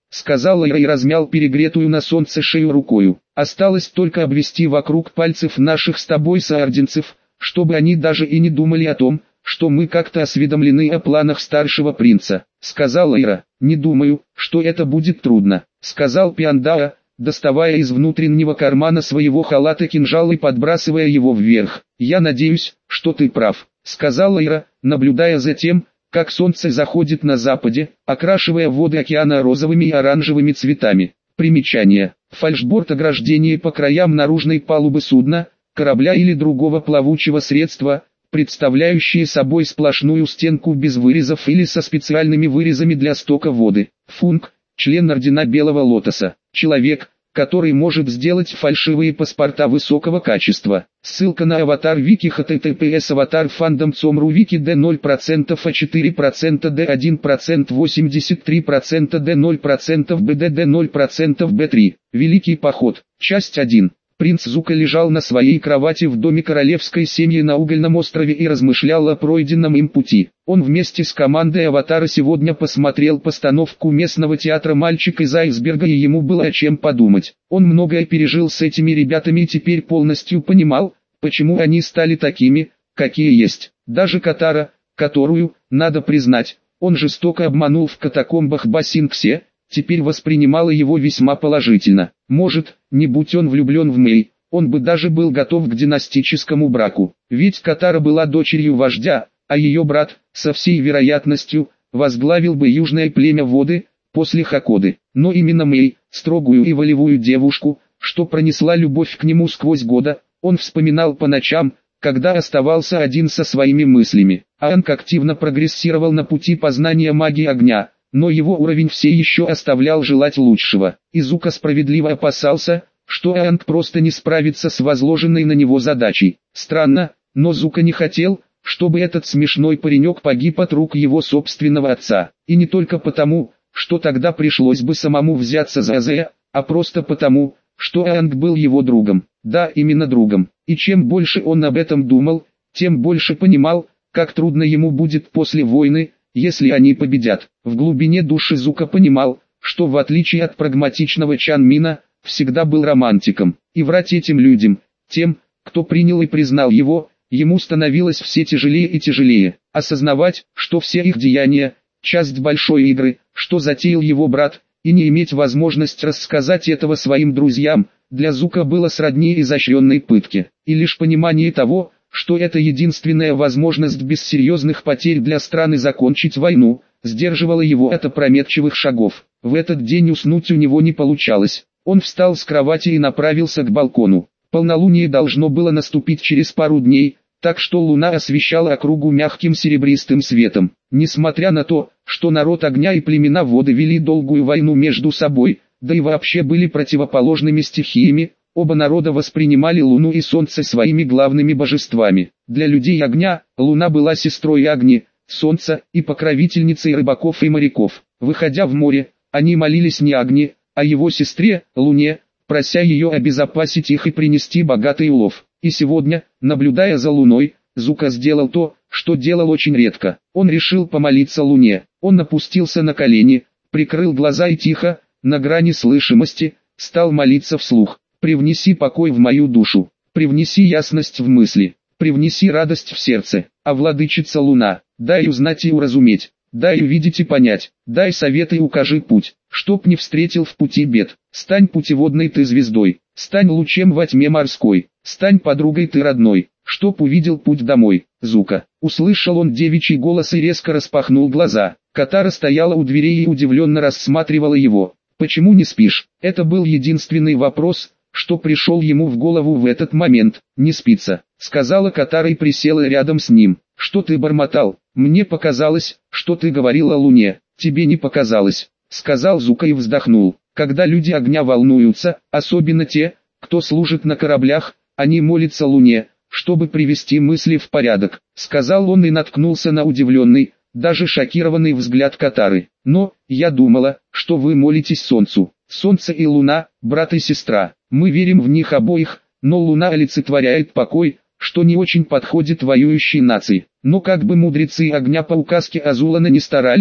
сказал Айра и размял перегретую на солнце шею рукою. Осталось только обвести вокруг пальцев наших с тобой соординцев, чтобы они даже и не думали о том, что мы как-то осведомлены о планах старшего принца, сказал Айра. Не думаю, что это будет трудно, сказал Пиандаа, доставая из внутреннего кармана своего халата кинжал и подбрасывая его вверх. Я надеюсь, что ты прав, сказал Айра, наблюдая за тем, как солнце заходит на западе, окрашивая воды океана розовыми и оранжевыми цветами. Примечание. Фальшборд — ограждение по краям наружной палубы судна, корабля или другого плавучего средства, представляющие собой сплошную стенку без вырезов или со специальными вырезами для стока воды. Функ — член ордена Белого Лотоса. Человек, который может сделать фальшивые паспорта высокого качества. Ссылка на аватар Вики https аватар фандом цом.ру Вики д ноль процентов а четыре процента д один процент восемьдесят три процента д ноль процентов бд д ноль процентов бэ три. Великий поход. Часть один. Принц Зука лежал на своей кровати в доме королевской семьи на угольном острове и размышлял о пройденном им пути. Он вместе с командой Аватара сегодня посмотрел постановку местного театра «Мальчик из айсберга» и ему было о чем подумать. Он многое пережил с этими ребятами и теперь полностью понимал, почему они стали такими, какие есть. Даже Катара, которую, надо признать, он жестоко обманул в катакомбах Басинксе, теперь воспринимала его весьма положительно. Может, не будь он влюблен в Мэй, он бы даже был готов к династическому браку. Ведь Катара была дочерью вождя, а ее брат, со всей вероятностью, возглавил бы южное племя Воды, после Хакоды. Но именно Мэй, строгую и волевую девушку, что пронесла любовь к нему сквозь года, он вспоминал по ночам, когда оставался один со своими мыслями. Аанг активно прогрессировал на пути познания магии огня, но его уровень все еще оставлял желать лучшего. Изука справедливо опасался, что Аанг просто не справится с возложенной на него задачей. Странно, но Зука не хотел, чтобы этот смешной паренек погиб от рук его собственного отца. И не только потому, что тогда пришлось бы самому взяться за Азея, а просто потому, что Аанг был его другом. Да, именно другом. И чем больше он об этом думал, тем больше понимал, как трудно ему будет после войны, если они победят. В глубине души Зука понимал, что в отличие от прагматичного Чан Мина, всегда был романтиком. И врать этим людям, тем, кто принял и признал его, ему становилось все тяжелее и тяжелее. Осознавать, что все их деяния – часть большой игры, что затеял его брат, и не иметь возможность рассказать этого своим друзьям, для Зука было сродни изощренной пытке. И лишь понимание того, что это единственная возможность без серьезных потерь для страны закончить войну, сдерживало его от опрометчивых шагов. В этот день уснуть у него не получалось. Он встал с кровати и направился к балкону. Полнолуние должно было наступить через пару дней, так что луна освещала округу мягким серебристым светом. Несмотря на то, что народ огня и племена воды вели долгую войну между собой, да и вообще были противоположными стихиями, оба народа воспринимали Луну и Солнце своими главными божествами. Для людей огня, Луна была сестрой Агни, Солнца, и покровительницей рыбаков и моряков. Выходя в море, они молились не Агни, а его сестре, Луне, прося ее обезопасить их и принести богатый улов. И сегодня, наблюдая за Луной, Зука сделал то, что делал очень редко. Он решил помолиться Луне. Он опустился на колени, прикрыл глаза и тихо, на грани слышимости, стал молиться вслух. «Привнеси покой в мою душу, привнеси ясность в мысли, привнеси радость в сердце, а владычица Луна, дай узнать и уразуметь, дай увидеть и понять, дай совет и укажи путь, чтоб не встретил в пути бед, стань путеводной ты звездой, стань лучем во тьме морской, стань подругой ты родной, чтоб увидел путь домой». Зука. Услышал он девичий голос и резко распахнул глаза. Катара стояла у дверей и удивленно рассматривала его. «Почему не спишь?» Это был единственный вопрос, что пришел ему в голову в этот момент. «Не спится», — сказала Катара и присела рядом с ним. «Что ты бормотал? Мне показалось, что ты говорил о Луне». «Тебе не показалось», — сказал Зука и вздохнул. «Когда люди огня волнуются, особенно те, кто служит на кораблях, они молятся Луне, чтобы привести мысли в порядок», — сказал он и наткнулся на удивленный, даже шокированный взгляд Катары. «Но, я думала, что вы молитесь Солнцу. Солнце и Луна, брат и сестра. Мы верим в них обоих, но Луна олицетворяет покой, что не очень подходит воюющей нации. Но как бы мудрецы огня по указке Азулана не старались,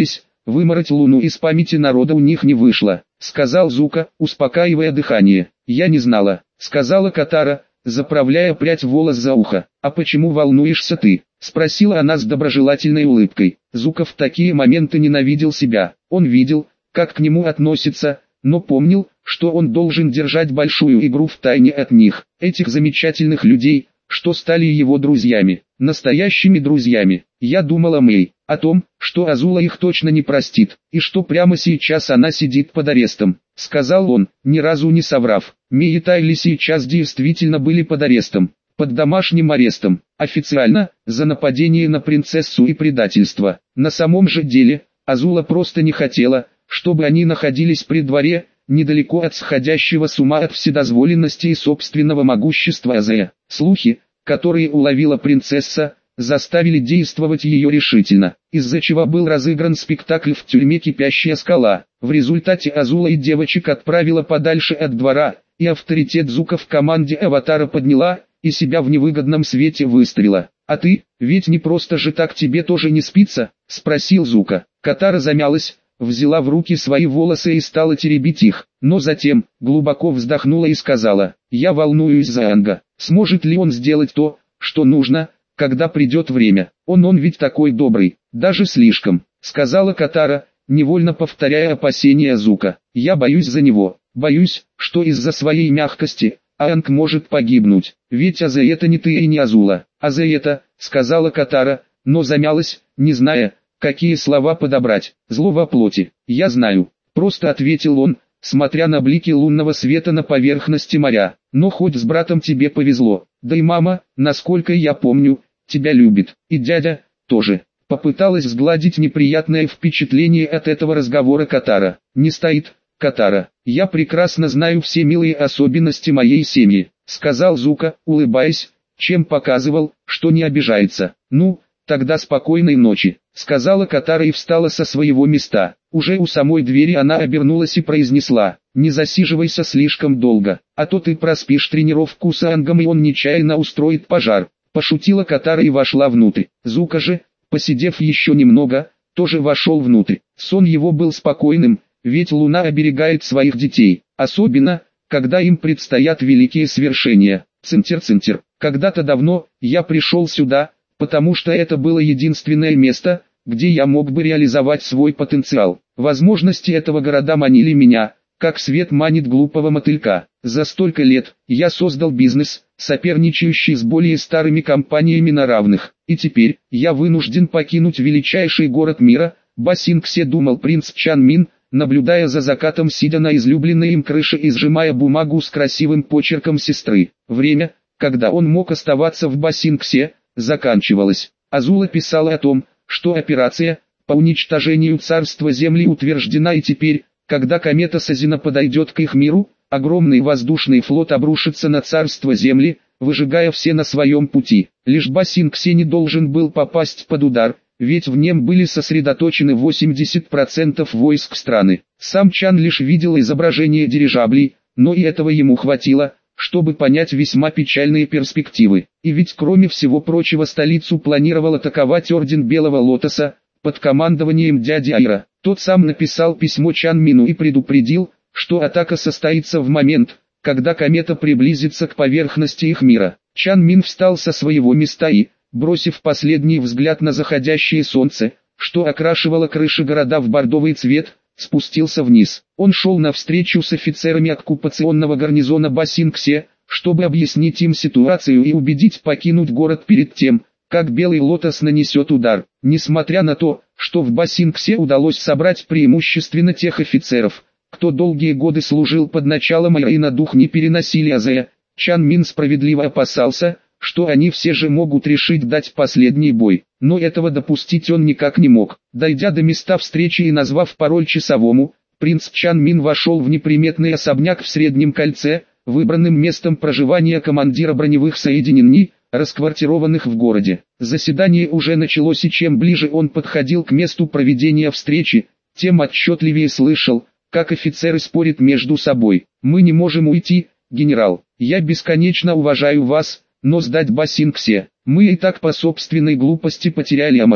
вымороть Луну из памяти народа у них не вышло, сказал Зука, успокаивая дыхание. Я не знала, сказала Катара, заправляя прядь волос за ухо. А почему волнуешься ты? Спросила она с доброжелательной улыбкой. Зука в такие моменты ненавидел себя. Он видел, как к нему относятся, но помнил, что он должен держать большую игру в тайне от них, этих замечательных людей, что стали его друзьями, настоящими друзьями. Я думала Мэй, о том, что Азула их точно не простит, и что прямо сейчас она сидит под арестом, сказал он, ни разу не соврав. Мэй и Тайли сейчас действительно были под арестом, под домашним арестом, официально, за нападение на принцессу и предательство. На самом же деле, Азула просто не хотела, чтобы они находились при дворе, недалеко от сходящего с ума от вседозволенности и собственного могущества Азея. Слухи, которые уловила принцесса, заставили действовать ее решительно, из-за чего был разыгран спектакль в тюрьме «Кипящая скала». В результате Азула и девочек отправила подальше от двора, и авторитет Зука в команде Аватара подняла, и себя в невыгодном свете выставила. «А ты, ведь не просто же так тебе тоже не спится?» – спросил Зука. Катара замялась, взяла в руки свои волосы и стала теребить их, но затем, глубоко вздохнула и сказала, «Я волнуюсь за Анга, сможет ли он сделать то, что нужно, когда придет время, он он ведь такой добрый, даже слишком», — сказала Катара, невольно повторяя опасения Зука. «Я боюсь за него, боюсь, что из-за своей мягкости, Анг может погибнуть, ведь Азе это не ты и не Азула, Азе это», — сказала Катара, но замялась, не зная, какие слова подобрать. «Зло во плоти, я знаю», — просто ответил он, смотря на блики лунного света на поверхности моря. «Но хоть с братом тебе повезло, да и мама, насколько я помню, тебя любит, и дядя, тоже». Попыталась сгладить неприятное впечатление от этого разговора Катара. «Не стоит, Катара, я прекрасно знаю все милые особенности моей семьи», — сказал Зука, улыбаясь, чем показывал, что не обижается. «Ну, тогда спокойной ночи», — сказала Катара и встала со своего места. Уже у самой двери она обернулась и произнесла, «Не засиживайся слишком долго, а то ты проспишь тренировку с Ангом и он нечаянно устроит пожар». Пошутила Катара и вошла внутрь. Зука же, посидев еще немного, тоже вошел внутрь. Сон его был спокойным, ведь Луна оберегает своих детей, особенно, когда им предстоят великие свершения. Центр-центр. Когда-то давно, я пришел сюда, потому что это было единственное место, где я мог бы реализовать свой потенциал. Возможности этого города манили меня, как свет манит глупого мотылька. За столько лет, я создал бизнес, соперничающий с более старыми компаниями на равных. И теперь, я вынужден покинуть величайший город мира, Басингсе, думал принц Чан Мин, наблюдая за закатом, сидя на излюбленной им крыше и сжимая бумагу с красивым почерком сестры. Время, когда он мог оставаться в Басингсе, заканчивалось. Азула писала о том, что операция по уничтожению царства Земли утверждена, и теперь, когда комета Сазина подойдет к их миру, огромный воздушный флот обрушится на царство Земли, выжигая все на своем пути. Лишь Басингсе не должен был попасть под удар, ведь в нем были сосредоточены восемьдесят процентов войск страны. Сам Чан лишь видел изображение дирижаблей, но и этого ему хватило, чтобы понять весьма печальные перспективы. И ведь кроме всего прочего столицу планировал атаковать Орден Белого Лотоса, под командованием дяди Айра. Тот сам написал письмо Чан Мину и предупредил, что атака состоится в момент, когда комета приблизится к поверхности их мира. Чан Мин встал со своего места и, бросив последний взгляд на заходящее солнце, что окрашивало крыши города в бордовый цвет, спустился вниз. Он шел навстречу с офицерами оккупационного гарнизона Басингсе, чтобы объяснить им ситуацию и убедить покинуть город перед тем, как Белый Лотос нанесет удар. Несмотря на то, что в Басингсе удалось собрать преимущественно тех офицеров, кто долгие годы служил под началом Айра и на дух не переносили Азея, Чан Мин справедливо опасался, что они все же могут решить дать последний бой. Но этого допустить он никак не мог. Дойдя до места встречи и назвав пароль часовому, принц Чан Мин вошел в неприметный особняк в Среднем кольце, выбранным местом проживания командира броневых соединений, расквартированных в городе. Заседание уже началось, и чем ближе он подходил к месту проведения встречи, тем отчетливее слышал, как офицеры спорят между собой. «Мы не можем уйти, генерал. Я бесконечно уважаю вас, но сдать Басингсе. Мы и так по собственной глупости потеряли Амашу.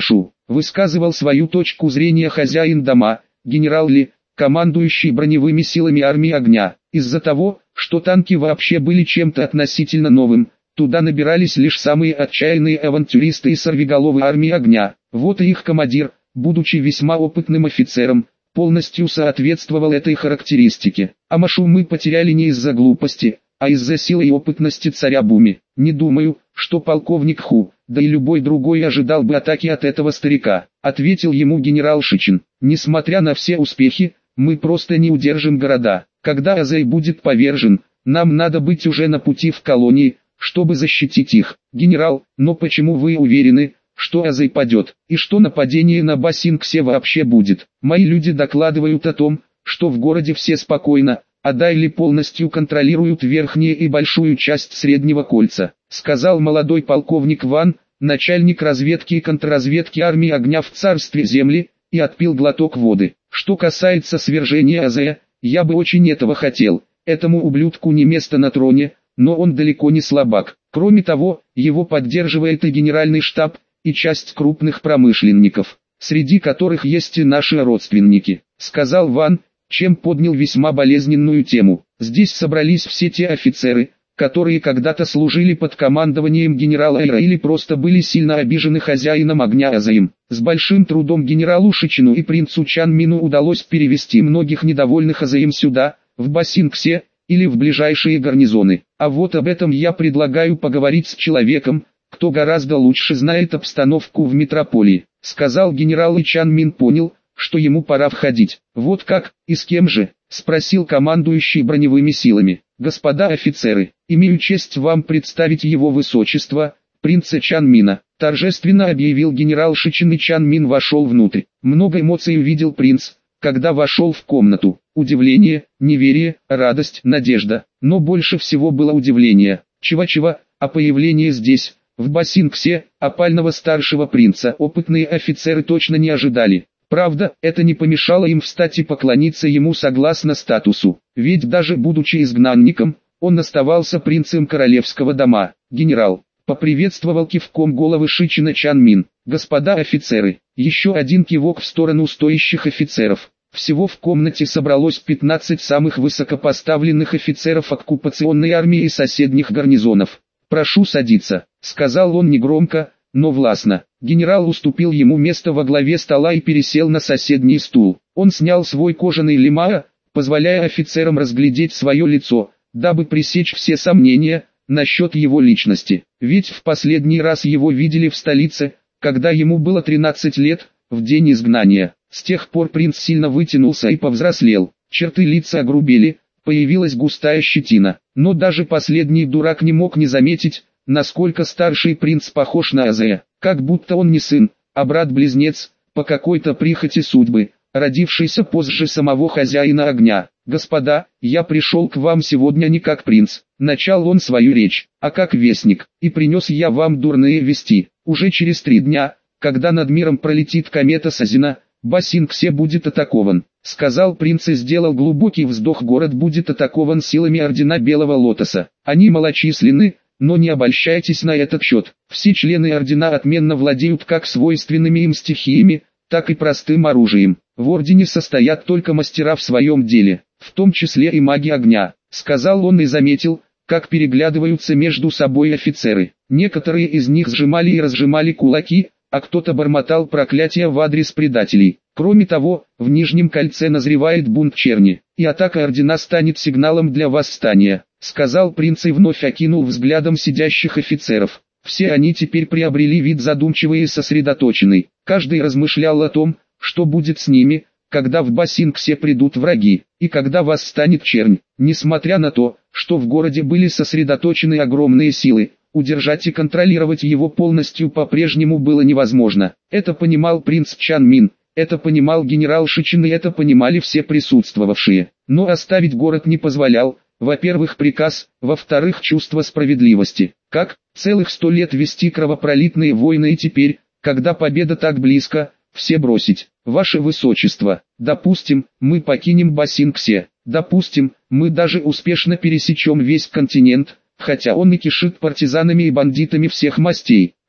высказывал свою точку зрения хозяин дома, генерал Ли, командующий броневыми силами армии огня. Из-за того, что танки вообще были чем-то относительно новым, туда набирались лишь самые отчаянные авантюристы и сорвиголовы армии огня. Вот и их командир, будучи весьма опытным офицером, полностью соответствовал этой характеристике. А Машу мы потеряли не из-за глупости, а из-за силы и опытности царя Буми. Не думаю, что полковник Ху, да и любой другой ожидал бы атаки от этого старика, ответил ему генерал Шичин. Несмотря на все успехи, мы просто не удержим города. Когда Азай будет повержен, нам надо быть уже на пути в колонии, чтобы защитить их. Генерал, но почему вы уверены, что Азай падет, и что нападение на Басинксе вообще будет? Мои люди докладывают о том, что в городе все спокойно, а Дайли полностью контролируют верхнюю и большую часть среднего кольца, сказал молодой полковник Ван, начальник разведки и контрразведки армии огня в царстве земли, и отпил глоток воды. Что касается свержения Азая, я бы очень этого хотел. Этому ублюдку не место на троне, но он далеко не слабак. Кроме того, его поддерживает и генеральный штаб, и часть крупных промышленников, среди которых есть и наши родственники, сказал Ван, чем поднял весьма болезненную тему. Здесь собрались все те офицеры, которые когда-то служили под командованием генерала Эйра или просто были сильно обижены хозяином огня Азаем. С большим трудом генералу Шичину и принцу Чан Мину удалось перевести многих недовольных Азаем сюда, в Басинксе, или в ближайшие гарнизоны. А вот об этом я предлагаю поговорить с человеком, кто гораздо лучше знает обстановку в метрополии, сказал генерал, и Чан Мин понял, что ему пора входить. Вот как, и с кем же, спросил командующий броневыми силами. Господа офицеры, имею честь вам представить его высочество, принца Чан Мина, торжественно объявил генерал Шичин, и Чан Мин вошел внутрь. Много эмоций увидел принц, когда вошел в комнату. Удивление, неверие, радость, надежда, но больше всего было удивление. Чего-чего, а появление здесь, в Басинксе, опального старшего принца, опытные офицеры точно не ожидали. Правда, это не помешало им встать и поклониться ему согласно статусу, ведь даже будучи изгнанником, он оставался принцем королевского дома. Генерал поприветствовал кивком головы Шичина Чан Мин. Господа офицеры, еще один кивок в сторону стоящих офицеров. Всего в комнате собралось пятнадцать самых высокопоставленных офицеров оккупационной армии и соседних гарнизонов. «Прошу садиться», — сказал он негромко, но властно. Генерал уступил ему место во главе стола и пересел на соседний стул. Он снял свой кожаный лимаа, позволяя офицерам разглядеть свое лицо, дабы пресечь все сомнения насчет его личности. Ведь в последний раз его видели в столице, когда ему было тринадцать лет, в день изгнания. С тех пор принц сильно вытянулся и повзрослел, черты лица огрубели, появилась густая щетина. Но даже последний дурак не мог не заметить, насколько старший принц похож на Азая, как будто он не сын, а брат-близнец, по какой-то прихоти судьбы, родившийся позже самого хозяина огня. «Господа, я пришел к вам сегодня не как принц», — начал он свою речь, — «а как вестник, и принес я вам дурные вести. Уже через три дня, когда над миром пролетит комета Сазина, Басинксе будет атакован», — сказал принц и сделал глубокий вздох. «Город будет атакован силами Ордена Белого Лотоса. Они малочисленны, но не обольщайтесь на этот счет. Все члены Ордена отменно владеют как свойственными им стихиями, так и простым оружием. В Ордене состоят только мастера в своем деле, в том числе и маги огня», — сказал он и заметил, как переглядываются между собой офицеры. Некоторые из них сжимали и разжимали кулаки, а кто-то бормотал проклятия в адрес предателей. Кроме того, в Нижнем кольце назревает бунт черни, и атака Ордена станет сигналом для восстания, сказал принц и вновь окинул взглядом сидящих офицеров. Все они теперь приобрели вид задумчивый и сосредоточенный. Каждый размышлял о том, что будет с ними, когда в Басинксе придут враги, и когда восстанет чернь. Несмотря на то, что в городе были сосредоточены огромные силы, удержать и контролировать его полностью по-прежнему было невозможно. Это понимал принц Чан Мин, это понимал генерал Шичин, и это понимали все присутствовавшие. Но оставить город не позволял, во-первых, приказ, во-вторых, чувство справедливости. Как целых сто лет вести кровопролитные войны, и теперь, когда победа так близко, все бросить? Ваше Высочество, допустим, мы покинем Басинксе, допустим, мы даже успешно пересечем весь континент, хотя он и кишит партизанами и бандитами всех мастей.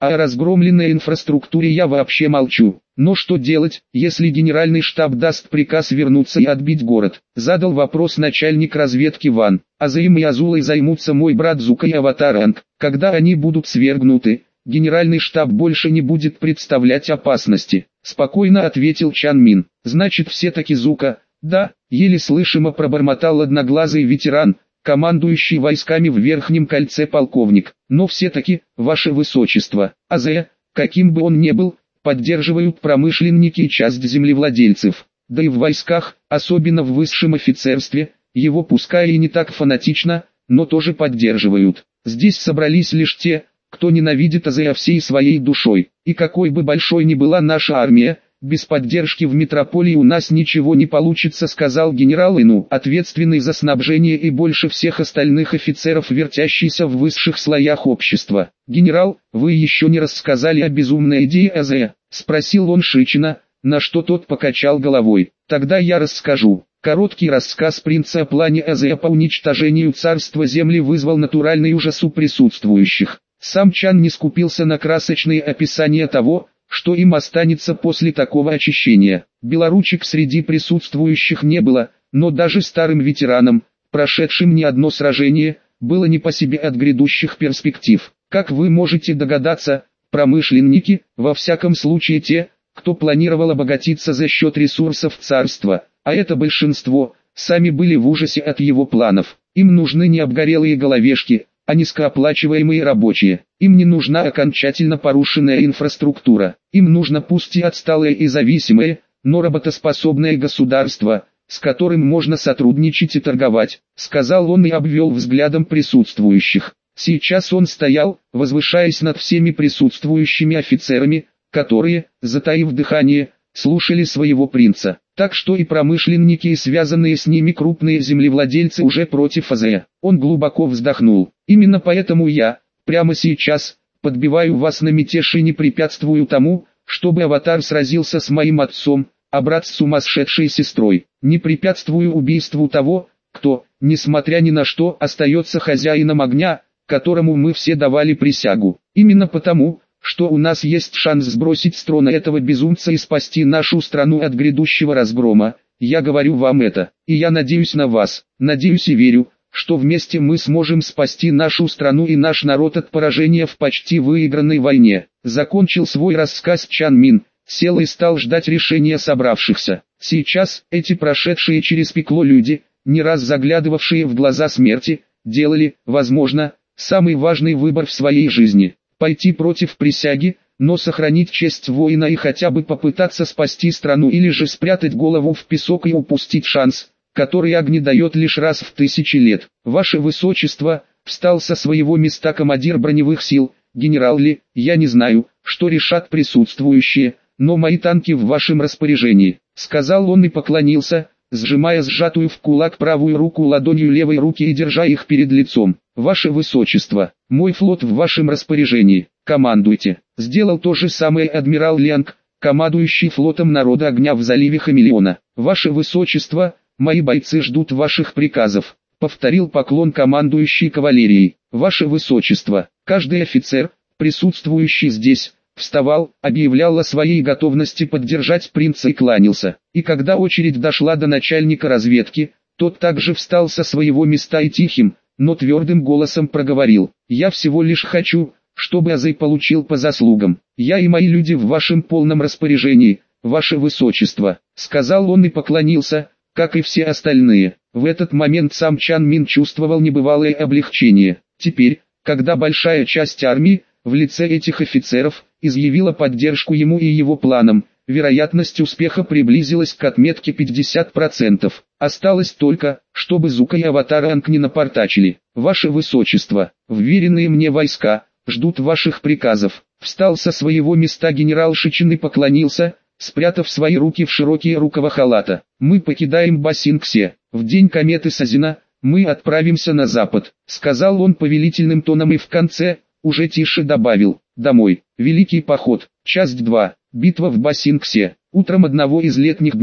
а о разгромленной инфраструктуре я вообще молчу. Но что делать, если генеральный штаб даст приказ вернуться и отбить город? Задал вопрос начальник разведки Ван. Азаим и Азулой займутся мой брат Зука и Аватар Анг. Когда они будут свергнуты, генеральный штаб больше не будет представлять опасности. Спокойно ответил Чан Мин. Значит, все-таки Зука? Да, еле слышимо пробормотал одноглазый ветеран, командующий войсками в Верхнем кольце полковник. Но все-таки, ваше высочество, Азея, каким бы он ни был, поддерживают промышленники и часть землевладельцев. Да и в войсках, особенно в высшем офицерстве, его пускай и не так фанатично, но тоже поддерживают. Здесь собрались лишь те, кто ненавидит Азея всей своей душой. И какой бы большой ни была наша армия, без поддержки в метрополии у нас ничего не получится, сказал генерал Ину, ответственный за снабжение и больше всех остальных офицеров, вертящийся в высших слоях общества. «Генерал, вы еще не рассказали о безумной идее Азея?» — спросил он Шичина, на что тот покачал головой. «Тогда я расскажу». Короткий рассказ принца о плане Азея по уничтожению царства земли вызвал натуральный ужас у присутствующих. Сам Чан не скупился на красочные описания того, что им останется после такого очищения. Белоручек среди присутствующих не было, но даже старым ветеранам, прошедшим не одно сражение, было не по себе от грядущих перспектив. Как вы можете догадаться, промышленники, во всяком случае те, кто планировал обогатиться за счет ресурсов царства, а это большинство, сами были в ужасе от его планов. Им нужны не обгорелые головешки, а низкооплачиваемые рабочие. Им не нужна окончательно порушенная инфраструктура. Им нужно пусть и отсталое и зависимое, но работоспособное государство, с которым можно сотрудничать и торговать, сказал он и обвел взглядом присутствующих. Сейчас он стоял, возвышаясь над всеми присутствующими офицерами, которые, затаив дыхание, слушали своего принца. Так что и промышленники и связанные с ними крупные землевладельцы уже против Азея. Он глубоко вздохнул. Именно поэтому я, прямо сейчас, подбиваю вас на мятеж и не препятствую тому, чтобы Аватар сразился с моим отцом, а брат с сумасшедшей сестрой. Не препятствую убийству того, кто, несмотря ни на что, остается хозяином огня, которому мы все давали присягу. Именно потому, что у нас есть шанс сбросить с трона этого безумца и спасти нашу страну от грядущего разгрома, я говорю вам это, и я надеюсь на вас, надеюсь и верю, что вместе мы сможем спасти нашу страну и наш народ от поражения в почти выигранной войне. Закончил свой рассказ Чан Мин, сел и стал ждать решения собравшихся. Сейчас, эти прошедшие через пекло люди, не раз заглядывавшие в глаза смерти, делали, возможно, самый важный выбор в своей жизни. Пойти против присяги, но сохранить честь воина и хотя бы попытаться спасти страну, или же спрятать голову в песок и упустить шанс, который огни дает лишь раз в тысячи лет. Ваше Высочество, встал со своего места командир броневых сил, генерал Ли, я не знаю, что решат присутствующие, но мои танки в вашем распоряжении, сказал он и поклонился, сжимая сжатую в кулак правую руку ладонью левой руки и держа их перед лицом. Ваше Высочество, мой флот в вашем распоряжении, командуйте. Сделал то же самое адмирал Лянг, командующий флотом народа огня в заливе Хамелеона. Ваше Высочество, мои бойцы ждут ваших приказов, повторил поклон командующий кавалерией. Ваше Высочество, каждый офицер, присутствующий здесь, вставал, объявлял о своей готовности поддержать принца и кланялся. И когда очередь дошла до начальника разведки, тот также встал со своего места и тихим, но твердым голосом проговорил: «Я всего лишь хочу, чтобы Азей получил по заслугам. Я и мои люди в вашем полном распоряжении, ваше Высочество», сказал он и поклонился, как и все остальные. В этот момент сам Чан Мин чувствовал небывалое облегчение. Теперь, когда большая часть армии, в лице этих офицеров, изъявила поддержку ему и его планам, вероятность успеха приблизилась к отметке пятьдесят процентов. Осталось только, чтобы Зука и Аватар Анг не напортачили. Ваше Высочество, вверенные мне войска, ждут ваших приказов. Встал со своего места генерал Шичин и поклонился, спрятав свои руки в широкие рукава халата. Мы покидаем Басингсе. В день кометы Сазина, мы отправимся на запад, сказал он повелительным тоном и в конце, уже тише добавил: домой. Великий поход. Часть два. Битва в Басингсе. Утром одного из летних дней,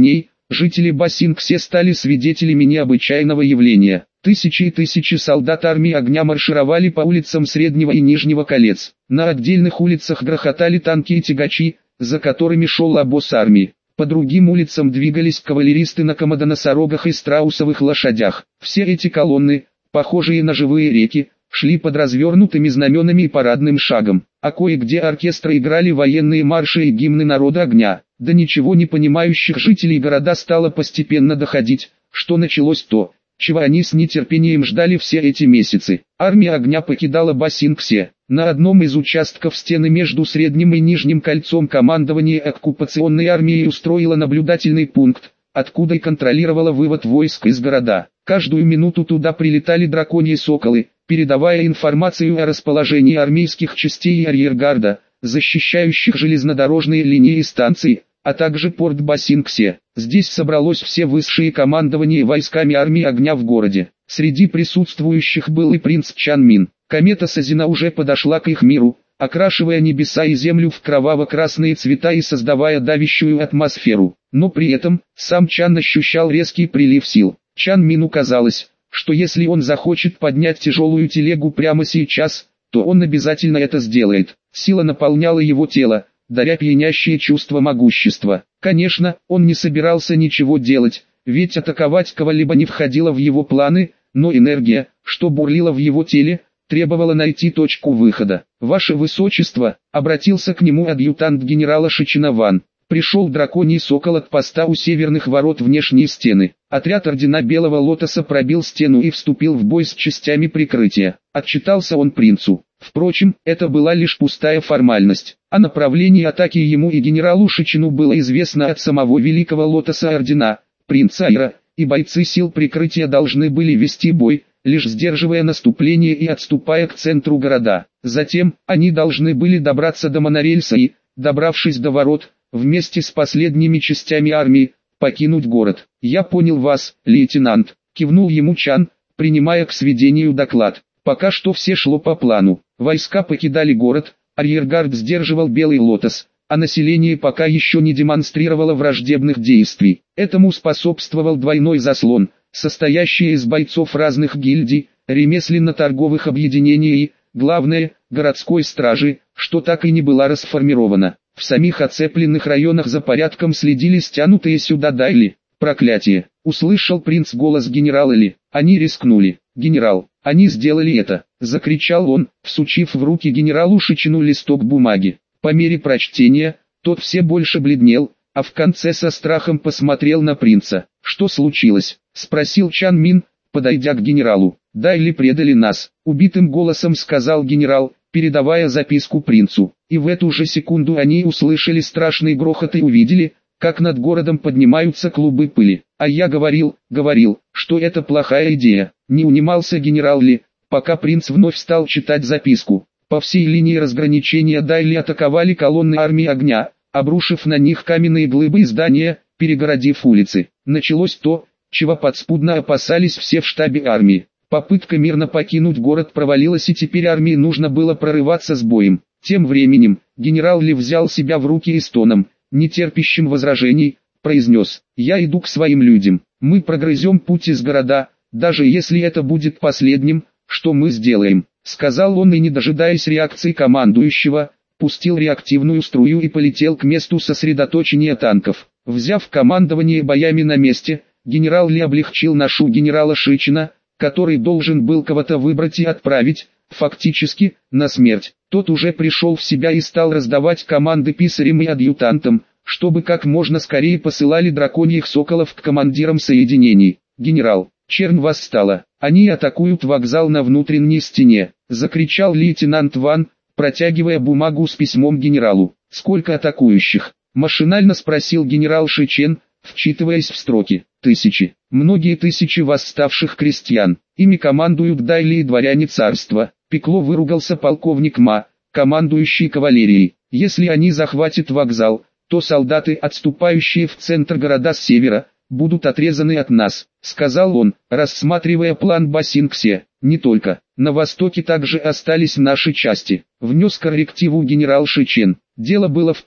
жители Басингсе стали свидетелями необычайного явления. Тысячи и тысячи солдат армии огня маршировали по улицам Среднего и Нижнего колец. На отдельных улицах грохотали танки и тягачи, за которыми шел обоз армии. По другим улицам двигались кавалеристы на комодоносорогах и страусовых лошадях. Все эти колонны, похожие на живые реки, шли под развернутыми знаменами и парадным шагом, а кое-где оркестры играли военные марши и гимны народа огня. До ничего не понимающих жителей города стало постепенно доходить, что началось то, чего они с нетерпением ждали все эти месяцы. Армия огня покидала Басингсе. На одном из участков стены между Средним и Нижним кольцом командование оккупационной армии устроило наблюдательный пункт, откуда и контролировало вывод войск из города. Каждую минуту туда прилетали драконьи соколы, передавая информацию о расположении армейских частей и арьергарда, защищающих железнодорожные линии и станции, а также порт Басингсе. Здесь собралось все высшее командование войсками армии огня в городе. Среди присутствующих был и принц Чан Мин. Комета Сазина уже подошла к их миру, окрашивая небеса и землю в кроваво-красные цвета и создавая давящую атмосферу. Но при этом, сам Чан ощущал резкий прилив сил. Чан Мину казалось, что если он захочет поднять тяжелую телегу прямо сейчас, то он обязательно это сделает. Сила наполняла его тело, даря пьянящее чувство могущества. Конечно, он не собирался ничего делать, ведь атаковать кого-либо не входило в его планы, но энергия, что бурлила в его теле, требовала найти точку выхода. «Ваше Высочество», — обратился к нему адъютант генерала Шичина Ван, — «пришел драконий сокол от поста у северных ворот внешней стены. Отряд ордена Белого Лотоса пробил стену и вступил в бой с частями прикрытия». Отчитался он принцу. Впрочем, это была лишь пустая формальность. О направлении атаки ему и генералу Шичину было известно от самого Великого Лотоса ордена, принца Айра, и бойцы сил прикрытия должны были вести бой, лишь сдерживая наступление и отступая к центру города. Затем, они должны были добраться до монорельса и, добравшись до ворот, вместе с последними частями армии, покинуть город. «Я понял вас, лейтенант», — кивнул ему Чан, принимая к сведению доклад. Пока что все шло по плану. Войска покидали город, арьергард сдерживал Белый Лотос, а население пока еще не демонстрировало враждебных действий. Этому способствовал двойной заслон, состоящий из бойцов разных гильдий, ремесленно-торговых объединений и, главное, городской стражи, что так и не была расформирована. В самих оцепленных районах за порядком следили стянутые сюда дайли. «Проклятие!» — услышал принц голос генерала Ли. «Они рискнули, генерал, они сделали это!» — закричал он, всучив в руки генералу Шичину листок бумаги. По мере прочтения, тот все больше бледнел, а в конце со страхом посмотрел на принца. «Что случилось?» — спросил Чан Мин, подойдя к генералу. «Дайли предали нас», — убитым голосом сказал генерал, передавая записку принцу. И в эту же секунду они услышали страшный грохот и увидели, как над городом поднимаются клубы пыли. «А я говорил, говорил, что это плохая идея», — не унимался генерал Ли, пока принц вновь стал читать записку. По всей линии разграничения Дайли атаковали колонны армии огня, обрушив на них каменные глыбы и здания, перегородив улицы. Началось то, чего подспудно опасались все в штабе армии. Попытка мирно покинуть город провалилась, и теперь армии нужно было прорываться с боем. Тем временем, генерал Ли взял себя в руки и с тоном, не терпящим возражений, произнес: «Я иду к своим людям. Мы прогрызем путь из города, даже если это будет последним, что мы сделаем», — сказал он, и, не дожидаясь реакции командующего, пустил реактивную струю и полетел к месту сосредоточения танков. Взяв командование боями на месте, генерал Ли облегчил ношу генерала Шичина, который должен был кого-то выбрать и отправить, фактически, на смерть. Тот уже пришел в себя и стал раздавать команды писарям и адъютантам, чтобы как можно скорее посылали драконьих соколов к командирам соединений. «Генерал, чернь восстала, они атакуют вокзал на внутренней стене», — закричал лейтенант Ван, протягивая бумагу с письмом генералу. «Сколько атакующих?» — машинально спросил генерал Шичен, вчитываясь в строки. «Тысячи, многие тысячи восставших крестьян, ими командуют дайли и дворяне царства», — пекло выругался полковник Ма, командующий кавалерией. «Если они захватят вокзал, то солдаты, отступающие в центр города с севера, будут отрезаны от нас», — сказал он, рассматривая план Басингсе. «Не только, на востоке также остались наши части», — внес коррективу генерал Шичен. Дело было в том,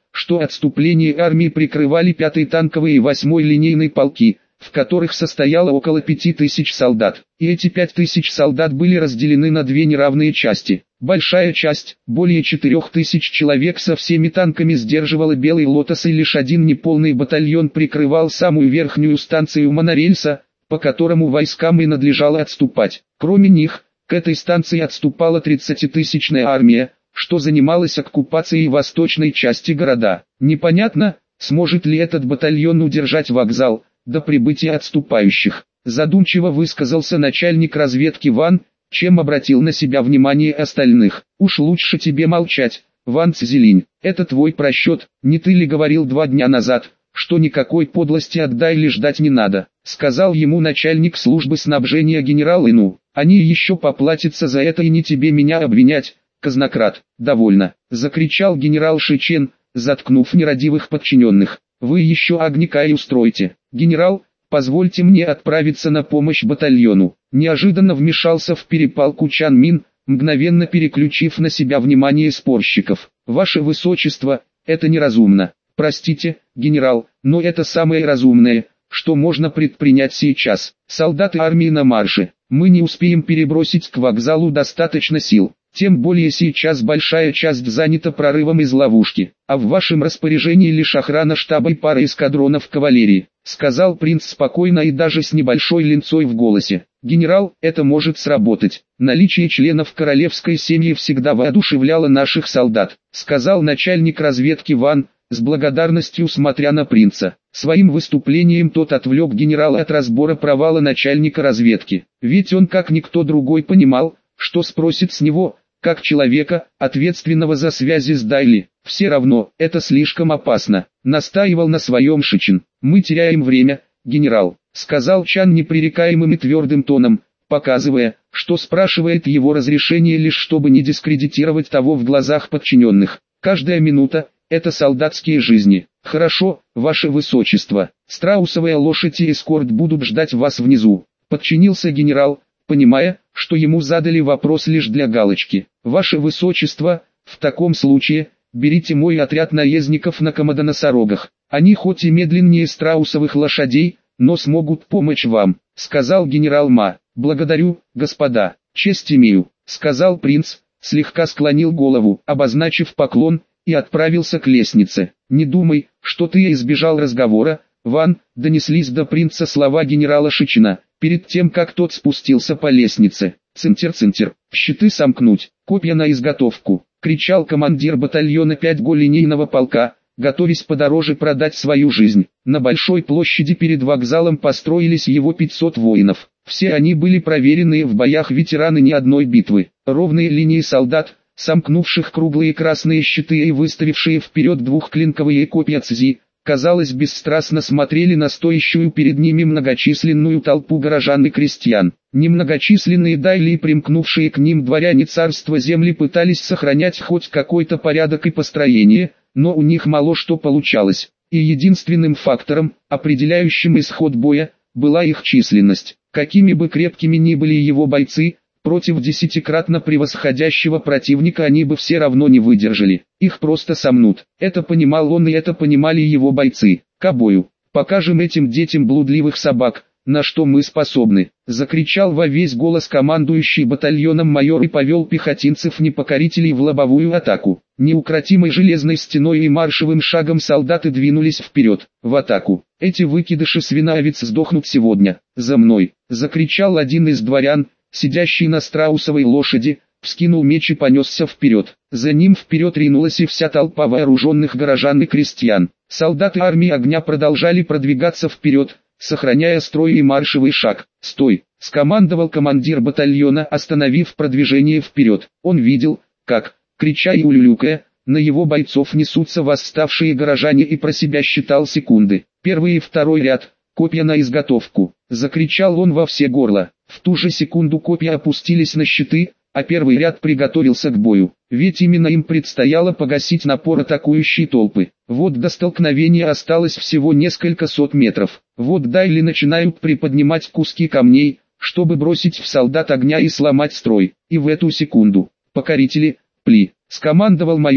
что отступление армии прикрывали пятый танковый и восьмой линейный полки, в которых состояло около пяти тысяч солдат. И эти пять тысяч солдат были разделены на две неравные части. Большая часть, более четырёх тысяч человек со всеми танками сдерживала Белый Лотос, и лишь один неполный батальон прикрывал самую верхнюю станцию монорельса, по которому войскам и надлежало отступать. Кроме них, к этой станции отступала тридцатитысячная армия, что занималась оккупацией восточной части города. Непонятно, сможет ли этот батальон удержать вокзал до прибытия отступающих. Задумчиво высказался начальник разведки Ван, чем обратил на себя внимание остальных. Уж лучше тебе молчать, Ван Цзилинь, это твой просчет. Не ты ли говорил два дня назад, что никакой подлости от Дайли ждать не надо, сказал ему начальник службы снабжения генерал Ину. Они еще поплатятся за это, и не тебе меня обвинять, казнократ. Довольно, закричал генерал Шичен, заткнув нерадивых подчиненных. Вы еще огнекай устроите. Генерал, позвольте мне отправиться на помощь батальону. Неожиданно вмешался в перепалку Чан Мин, мгновенно переключив на себя внимание спорщиков. Ваше Высочество, это неразумно. Простите, генерал, но это самое разумное, что можно предпринять сейчас. Солдаты армии на марше. Мы не успеем перебросить к вокзалу достаточно сил. Тем более сейчас большая часть занята прорывом из ловушки, а в вашем распоряжении лишь охрана штаба и пара эскадронов кавалерии, сказал принц спокойно и даже с небольшой линцой в голосе. Генерал, это может сработать. Наличие членов королевской семьи всегда воодушевляло наших солдат, сказал начальник разведки Ван, с благодарностью смотря на принца. Своим выступлением тот отвлек генерала от разбора провала начальника разведки, ведь он как никто другой понимал, что спросит с него, как человека, ответственного за связи с Дайли. Все равно, это слишком опасно, настаивал на своем Шичен. Мы теряем время, генерал, сказал Чан непререкаемым и твердым тоном, показывая, что спрашивает его разрешение лишь чтобы не дискредитировать того в глазах подчиненных. Каждая минута – это солдатские жизни. Хорошо, ваше высочество, страусовая лошадь и эскорт будут ждать вас внизу, подчинился генерал, понимая, что ему задали вопрос лишь для галочки. Ваше Высочество, в таком случае, берите мой отряд наездников на комодоносорогах. Они хоть и медленнее страусовых лошадей, но смогут помочь вам, сказал генерал Ма. Благодарю, господа, честь имею, сказал принц, слегка склонил голову, обозначив поклон, и отправился к лестнице. Не думай, что ты избежал разговора, Ван, донеслись до принца слова генерала Шичена, перед тем как тот спустился по лестнице. Цинтер-цинтер, щиты сомкнуть, копья на изготовку, кричал командир батальона пять го линейного полка, готовясь подороже продать свою жизнь. На большой площади перед вокзалом построились его пятьсот воинов. Все они были проверенные в боях ветераны ни одной битвы. Ровные линии солдат, сомкнувших круглые красные щиты и выставившие вперед двухклинковые копья цзи, казалось, бесстрастно смотрели на стоящую перед ними многочисленную толпу горожан и крестьян. Немногочисленные дайли и примкнувшие к ним дворяне царства земли пытались сохранять хоть какой-то порядок и построение, но у них мало что получалось, и единственным фактором, определяющим исход боя, была их численность. Какими бы крепкими ни были его бойцы, против десятикратно превосходящего противника они бы все равно не выдержали, их просто сомнут. Это понимал он и это понимали его бойцы. К бою, покажем этим детям блудливых собак, на что мы способны, закричал во весь голос командующий батальоном майор и повел пехотинцев-непокорителей в лобовую атаку. Неукротимой железной стеной и маршевым шагом солдаты двинулись вперед, в атаку. Эти выкидыши свиноовец сдохнут сегодня, за мной, закричал один из дворян, сидящий на страусовой лошади, вскинул меч и понесся вперед. За ним вперед ринулась и вся толпа вооруженных горожан и крестьян. Солдаты армии огня продолжали продвигаться вперед, сохраняя строй и маршевый шаг. «Стой!» — скомандовал командир батальона, остановив продвижение вперед. Он видел, как, крича и улюлюкая, на его бойцов несутся восставшие горожане и про себя считал секунды. Первый и второй ряд, копья на изготовку, закричал он во все горло. В ту же секунду копья опустились на щиты, а первый ряд приготовился к бою, ведь именно им предстояло погасить напор атакующей толпы. Вот до столкновения осталось всего несколько сот метров. Вот дайли начинают приподнимать куски камней, чтобы бросить в солдат огня и сломать строй. И в эту секунду, покорители, пли, скомандовал майор,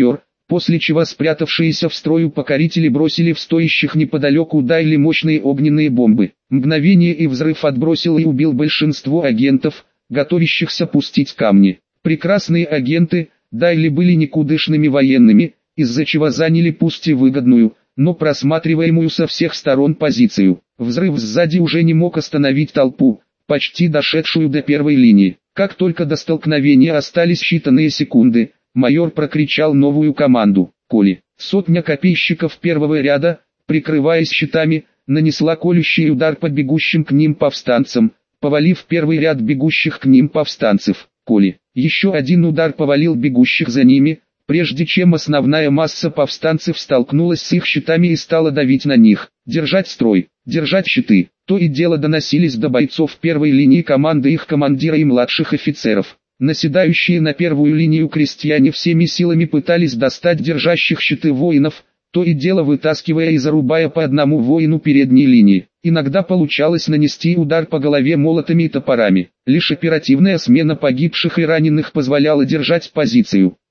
после чего спрятавшиеся в строю покорители бросили в стоящих неподалеку Дайли мощные огненные бомбы. Мгновение и взрыв отбросил и убил большинство агентов, готовящихся пустить камни. Прекрасные агенты Дайли были никудышными военными, из-за чего заняли пусть и выгодную, но просматриваемую со всех сторон позицию. Взрыв сзади уже не мог остановить толпу, почти дошедшую до первой линии. Как только до столкновения остались считанные секунды, майор прокричал новую команду. Коли. Сотня копейщиков первого ряда, прикрываясь щитами, нанесла колющий удар по бегущим к ним повстанцам, повалив первый ряд бегущих к ним повстанцев. Коли. Еще один удар повалил бегущих за ними, прежде чем основная масса повстанцев столкнулась с их щитами и стала давить на них. Держать строй, держать щиты. То и дело доносились до бойцов первой линии команды их командира и младших офицеров. Наседающие на первую линию крестьяне всеми силами пытались достать держащих щиты воинов, то и дело вытаскивая и зарубая по одному воину передней линии. Иногда получалось нанести удар по голове молотами и топорами. Лишь оперативная смена погибших и раненых позволяла держать позицию.